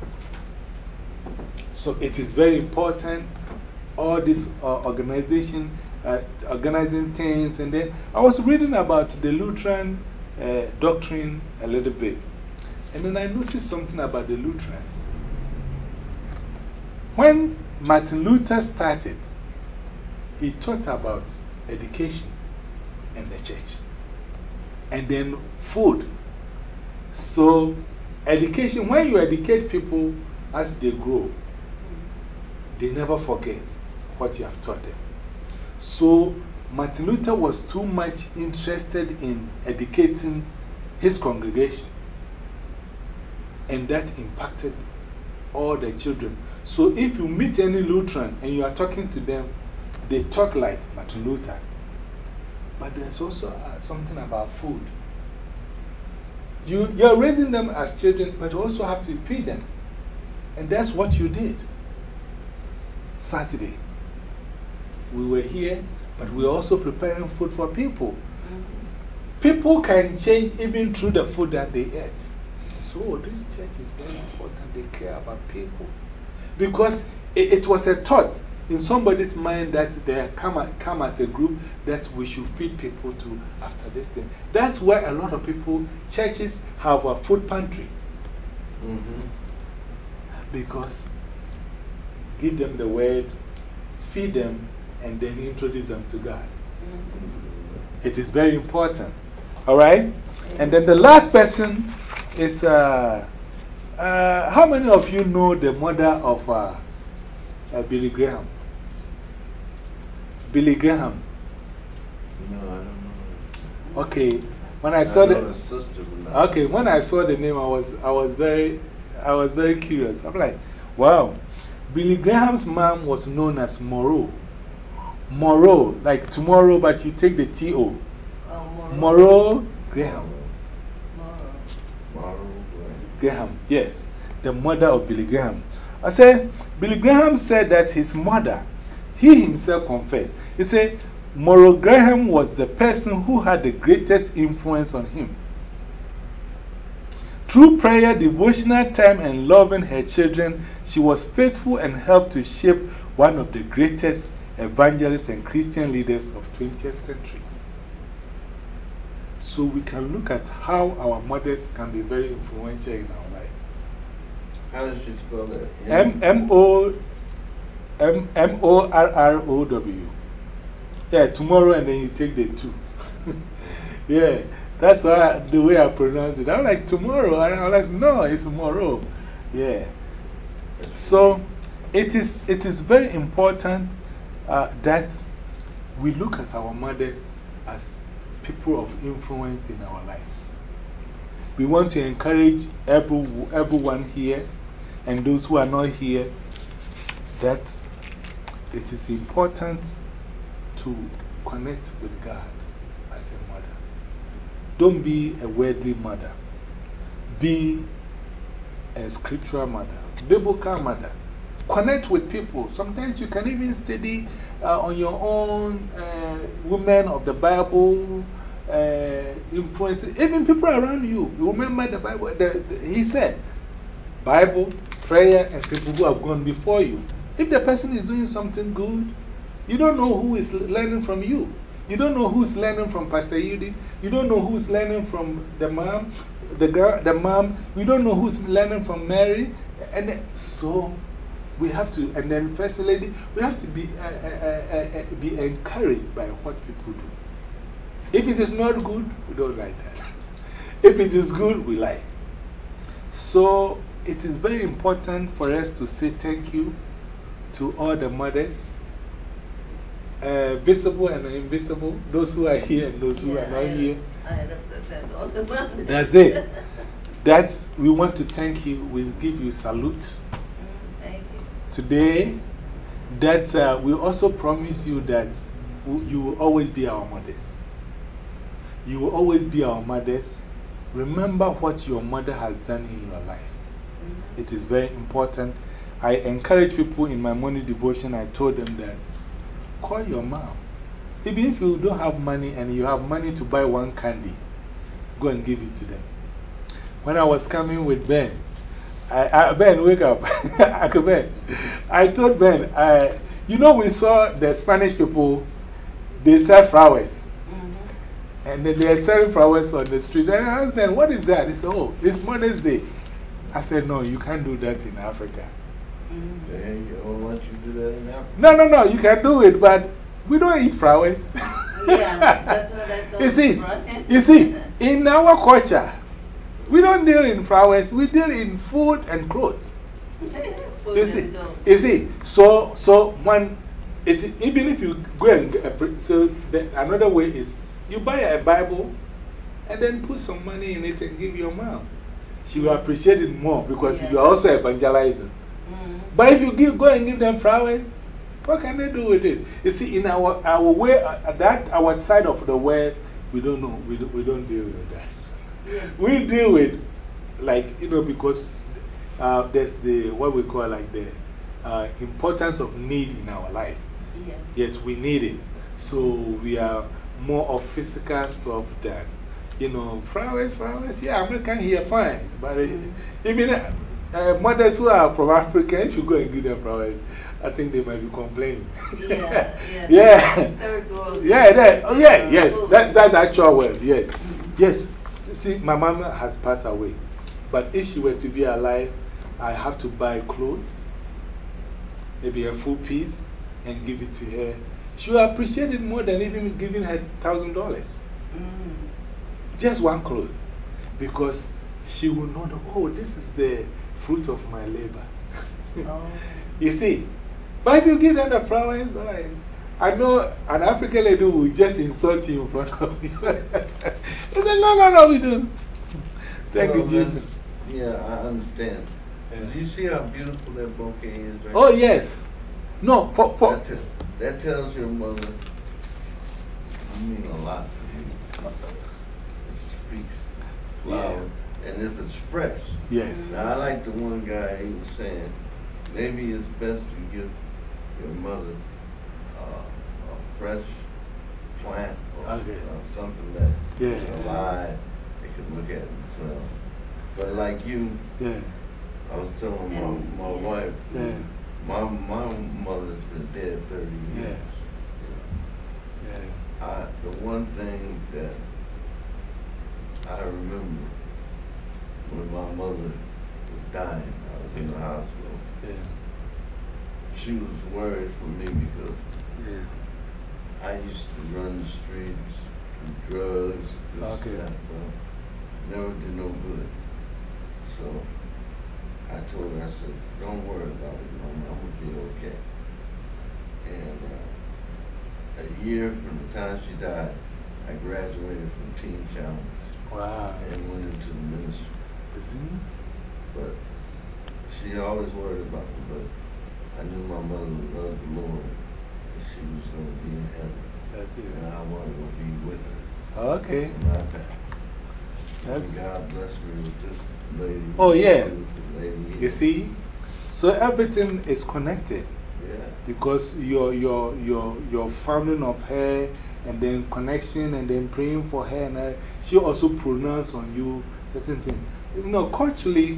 So it is very important, all this organizing things. And then I was reading about the Lutheran doctrine a little bit. And then I noticed something about the Lutherans. When Martin Luther started, he taught about education and the church. And then food. So, education, when you educate people as they grow, they never forget what you have taught them. So, Martin Luther was too much interested in educating his congregation. And that impacted all the children. So, if you meet any Lutheran and you are talking to them, they talk like Martin Luther. But there's also something about food. You're raising them as children, but you also have to feed them. And that's what you did. Saturday, we were here, but we're also preparing food for people. People can change even through the food that they eat. So, this church is very important. They care about people. Because it was a thought in somebody's mind that they come as a group that we should feed people to after this thing. That's why a lot of people, churches have a food pantry. Because give them the word, feed them, and then introduce them to God. It is very important. All right? And then the last person is how many of you know the mother of Billy Graham? Billy Graham. No, I don't know. Okay, when I saw know the the sister, but not. okay, when I saw the name, I was very curious. I'm like, wow. Billy Graham's mom was known as Moreau. Moreau, like tomorrow, but you take the T-O. Oh, Moreau Graham. Morrow. Graham, yes, the mother of Billy Graham. I said, Billy Graham said that his mother, he himself confessed. He said, Moreau Graham was the person who had the greatest influence on him. Through prayer, devotional time, and loving her children, she was faithful and helped to shape one of the greatest evangelists and Christian leaders of 20th century. So we can look at how our mothers can be very influential in our lives. How does she spell that? M-O-R-R-O-W. Yeah, tomorrow, and then you take the 2. Yeah, that's the way I pronounce it. I'm like, tomorrow. And I'm like, no, it's tomorrow. Yeah. So it is very important that we look at our mothers as people of influence in our life. We want to encourage everyone here and those who are not here that it is important to connect with God as a mother. Don't be a worldly mother. Be a scriptural mother, biblical mother. Connect with people. Sometimes you can even study on your own women of the Bible, influence, even people around you. You remember the Bible? He said, Bible, prayer, and people who have gone before you. If the person is doing something good, you don't know who is learning from you. You don't know who's learning from Pastor Yudi. You don't know who's learning from the mom, the girl, the mom. We don't know who's learning from Mary. And so we have to, and then First Lady, we have to be encouraged by what people do. If it is not good, we don't like that. If it is good, we like. So it is very important for us to say thank you to all the mothers, visible and invisible, those who are here and those who are not here. I represent all the mothers. That's it. We want to thank you. We give you salute. Thank you. Today, we also promise you that you will always be our mothers. You will always be our mothers. Remember what your mother has done in your life. It is very important. I encourage people in my morning devotion. I told them that call your mom. Even if you don't have money and you have money to buy one candy, go and give it to them. When I was coming with Ben, Ben, wake up. Ben, I told Ben, you know, we saw the Spanish people, they sell flowers. And then they are selling flowers on the street. And I asked them, what is that? He said, oh, it's Mother's Day. I said, no, you can't do that in Africa. They don't want you to do that in Africa. No, you can do it, but we don't eat flowers. Yeah, that's what I thought. You see, in our culture, we don't deal in flowers, we deal in food and clothes. You see, so when even if you go and another way is you buy a Bible and then put some money in it and give your mom. She will appreciate it more because you are also evangelizing. But if you go and give them flowers, what can they do with it? You see, in our way, our side of the world, we don't know. We don't deal with that. We deal with, like, you know, because there's what we call like the importance of need in our life. Yes, we need it. So we are more of physical stuff than, you know, flowers. Yeah, American here, fine. But even mothers who are from Africa, if you go and give them flowers, I think they might be complaining. Third world. Yes. That's the actual word, yes. Yes. See, my mama has passed away. But if she were to be alive, I have to buy clothes, maybe a full piece, and give it to her. She will appreciate it more than even giving her $1,000. Just one cloth. Because she will know, oh, this is the fruit of my labor. You see? But if you give them the flowers, like, I know an African lady will just insult you in front of you. He said, no, we don't. Thank you, Well, Jesus. Yeah, I understand. Yeah. Do you see how beautiful that bouquet is right Oh, now? yes. No, for That tells your mother you mean a lot to me. It speaks loud. And if it's fresh. yes. Now, I like the one guy, he was saying, maybe it's best to give your mother a fresh plant or Okay. something that Yeah. is alive, they could look at and smell. But like you, Yeah. I was telling my wife, Yeah. my mother's been dead 30 years. Yeah. The one thing that I remember when my mother was dying, I was in the hospital. Yeah. She was worried for me because Yeah. I used to run the streets, do drugs, this, that, but never did no good. So I told her, I said, don't worry about it, Mama, I'm gonna be okay. And a year from the time she died, I graduated from Teen Challenge. Wow. And went into the ministry. See? But she always worried about me, but I knew my mother loved the Lord, and she was going to be in heaven. That's it. And I wanted to be with her. Okay. On my path. And God blessed me with this lady. Oh, yeah. Beautiful lady. You see? So everything is connected. Yeah. Because your founding of her, and then connection, and then praying for her, and she also pronounced on you certain things. You know, culturally,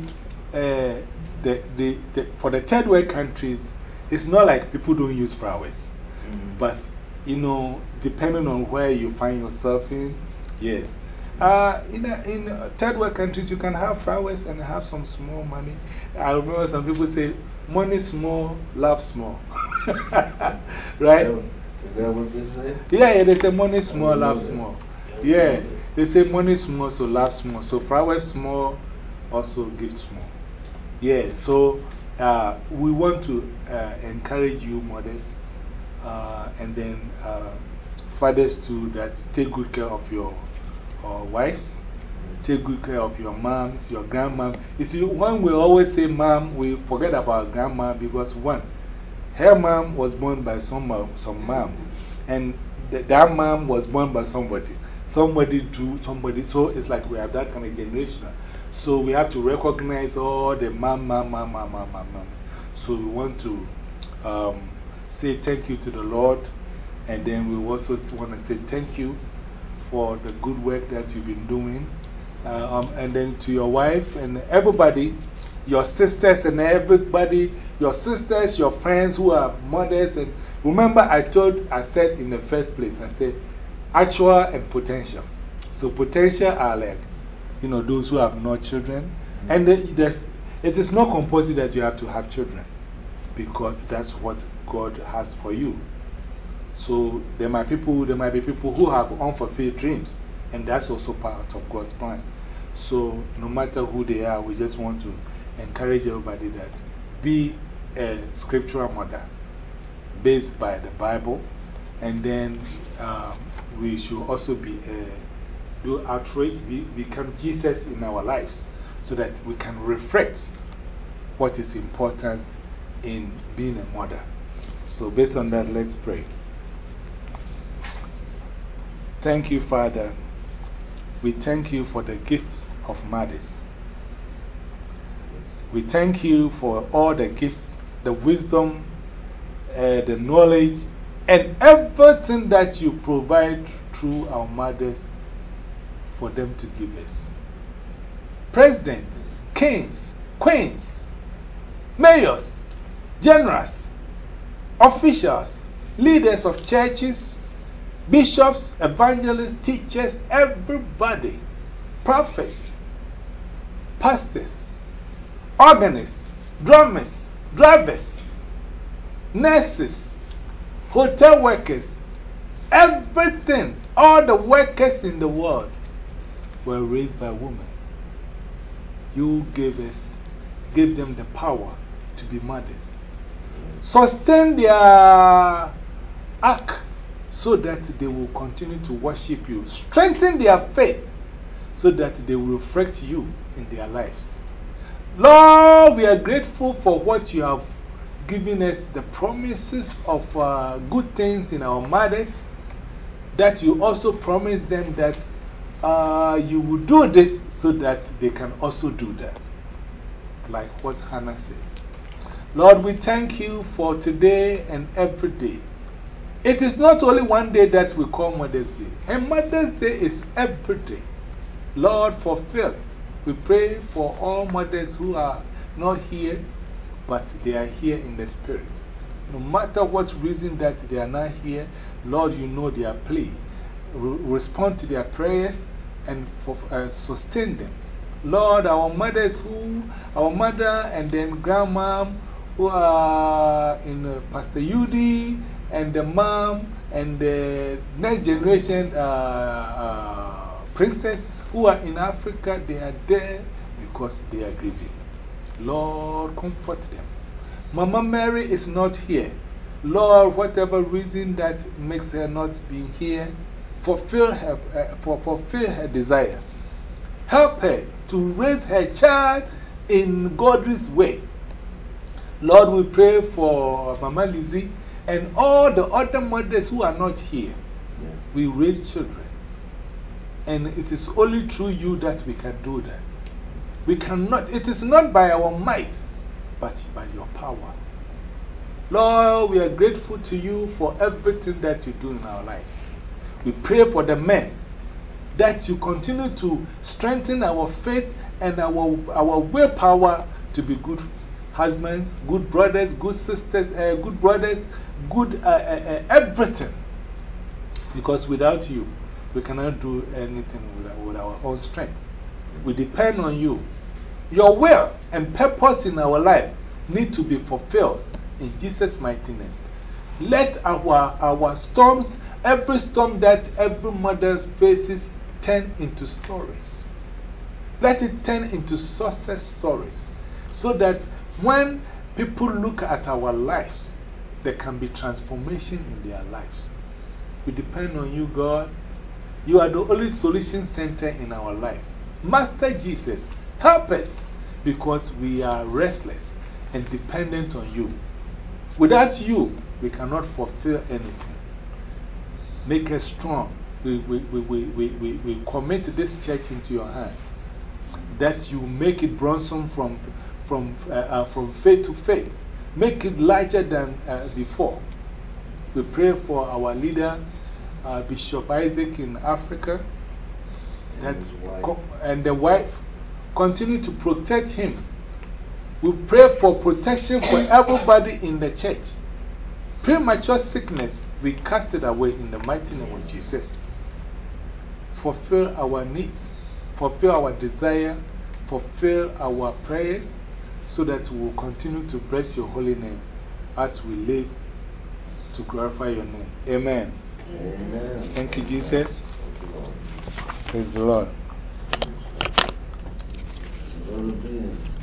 for the third world countries, it's not like people don't use flowers. But, you know, depending on where you find yourself in, yes. In third world countries, you can have flowers and have some small money. I remember some people say, money small, love small. Right? Is that what they say? Yeah, they say money small, love small. Yeah, they say money small, so love small. So flowers small, also gift small. Yeah, so we want to encourage you, mothers, and then fathers too, that take good care of your wives. Take good care of your moms, your grandma. You see, when we always say mom, we forget about grandma because one, her mom was born by some mom, and that mom was born by somebody. Somebody drew somebody, so it's like we have that kind of generation. So we have to recognize all the mom. So we want to say thank you to the Lord, and then we also want to say thank you for the good work that you've been doing. And then to your wife and everybody, your sisters and everybody, your sisters, your friends who are mothers. And remember, I said in the first place, I said actual and potential. So, potential are like, you know, those who have no children. And it is not compulsory that you have to have children because that's what God has for you. So, there might be people who have unfulfilled dreams, and that's also part of God's plan. So, no matter who they are, we just want to encourage everybody that be a scriptural mother based by the Bible, and then we should also do outreach, become Jesus in our lives so that we can reflect what is important in being a mother. So, based on that, let's pray. Thank you, Father. We thank you for the gift of mothers. We thank you for all the gifts, the wisdom, the knowledge, and everything that you provide through our mothers for them to give us. Presidents, kings, queens, mayors, generals, officials, leaders of churches, bishops, evangelists, teachers, everybody, prophets, pastors, organists, drummers, drivers, nurses, hotel workers, everything, all the workers in the world were raised by women. You gave them the power to be mothers. Sustain their ark so that they will continue to worship you. Strengthen their faith so that they will reflect you in their lives. Lord, we are grateful for what you have given us, the promises of good things in our mothers, that you also promised them that you will do this so that they can also do that. Like what Hannah said. Lord, we thank you for today and every day. It is not only one day that we call Mother's Day, and Mother's Day is every day. Lord, fulfill it. We pray for all mothers who are not here, but they are here in the spirit. No matter what reason that they are not here, Lord, you know their plea. Respond to their prayers and sustain them. Lord, our mothers our mother and then grandma who are in Pastor Yudi, and the mom and the next generation princess who are in Africa, they are there because they are grieving. Lord, comfort them. Mama Mary is not here. Lord, whatever reason that makes her not be here, fulfill her desire. Help her to raise her child in God's way. Lord, we pray for Mama Lizzie and all the other mothers who are not here. We raise children. And it is only through you that we can do that. We cannot, it is not by our might, but by your power. Lord, we are grateful to you for everything that you do in our life. We pray for the men, that you continue to strengthen our faith and our willpower to be good husbands, good brothers, good sisters, good brothers, good everything. Because without you, we cannot do anything with our own strength. We depend on you. Your will and purpose in our life need to be fulfilled in Jesus' mighty name. Let our storms, every storm that every mother faces, turn into stories. Let it turn into success stories so that when people look at our lives, there can be transformation in their lives. We depend on you, God. You are the only solution center in our life. Master Jesus, help us because we are restless and dependent on you. Without you, we cannot fulfill anything. Make us strong. We commit this church into your hand, that you make it blossom from faith to faith. Make it larger than before. We pray for our leader, Bishop Isaac in Africa, and the wife. Continue to protect him. We pray for protection for everybody in the church. Premature sickness, we cast it away in the mighty name of Jesus. Fulfill our needs, fulfill our desire, fulfill our prayers, so that we will continue to bless your holy name as we live to glorify your name. Amen. Amen. Thank you, Jesus. Thank you, Lord. Praise the Lord. Brother Ben.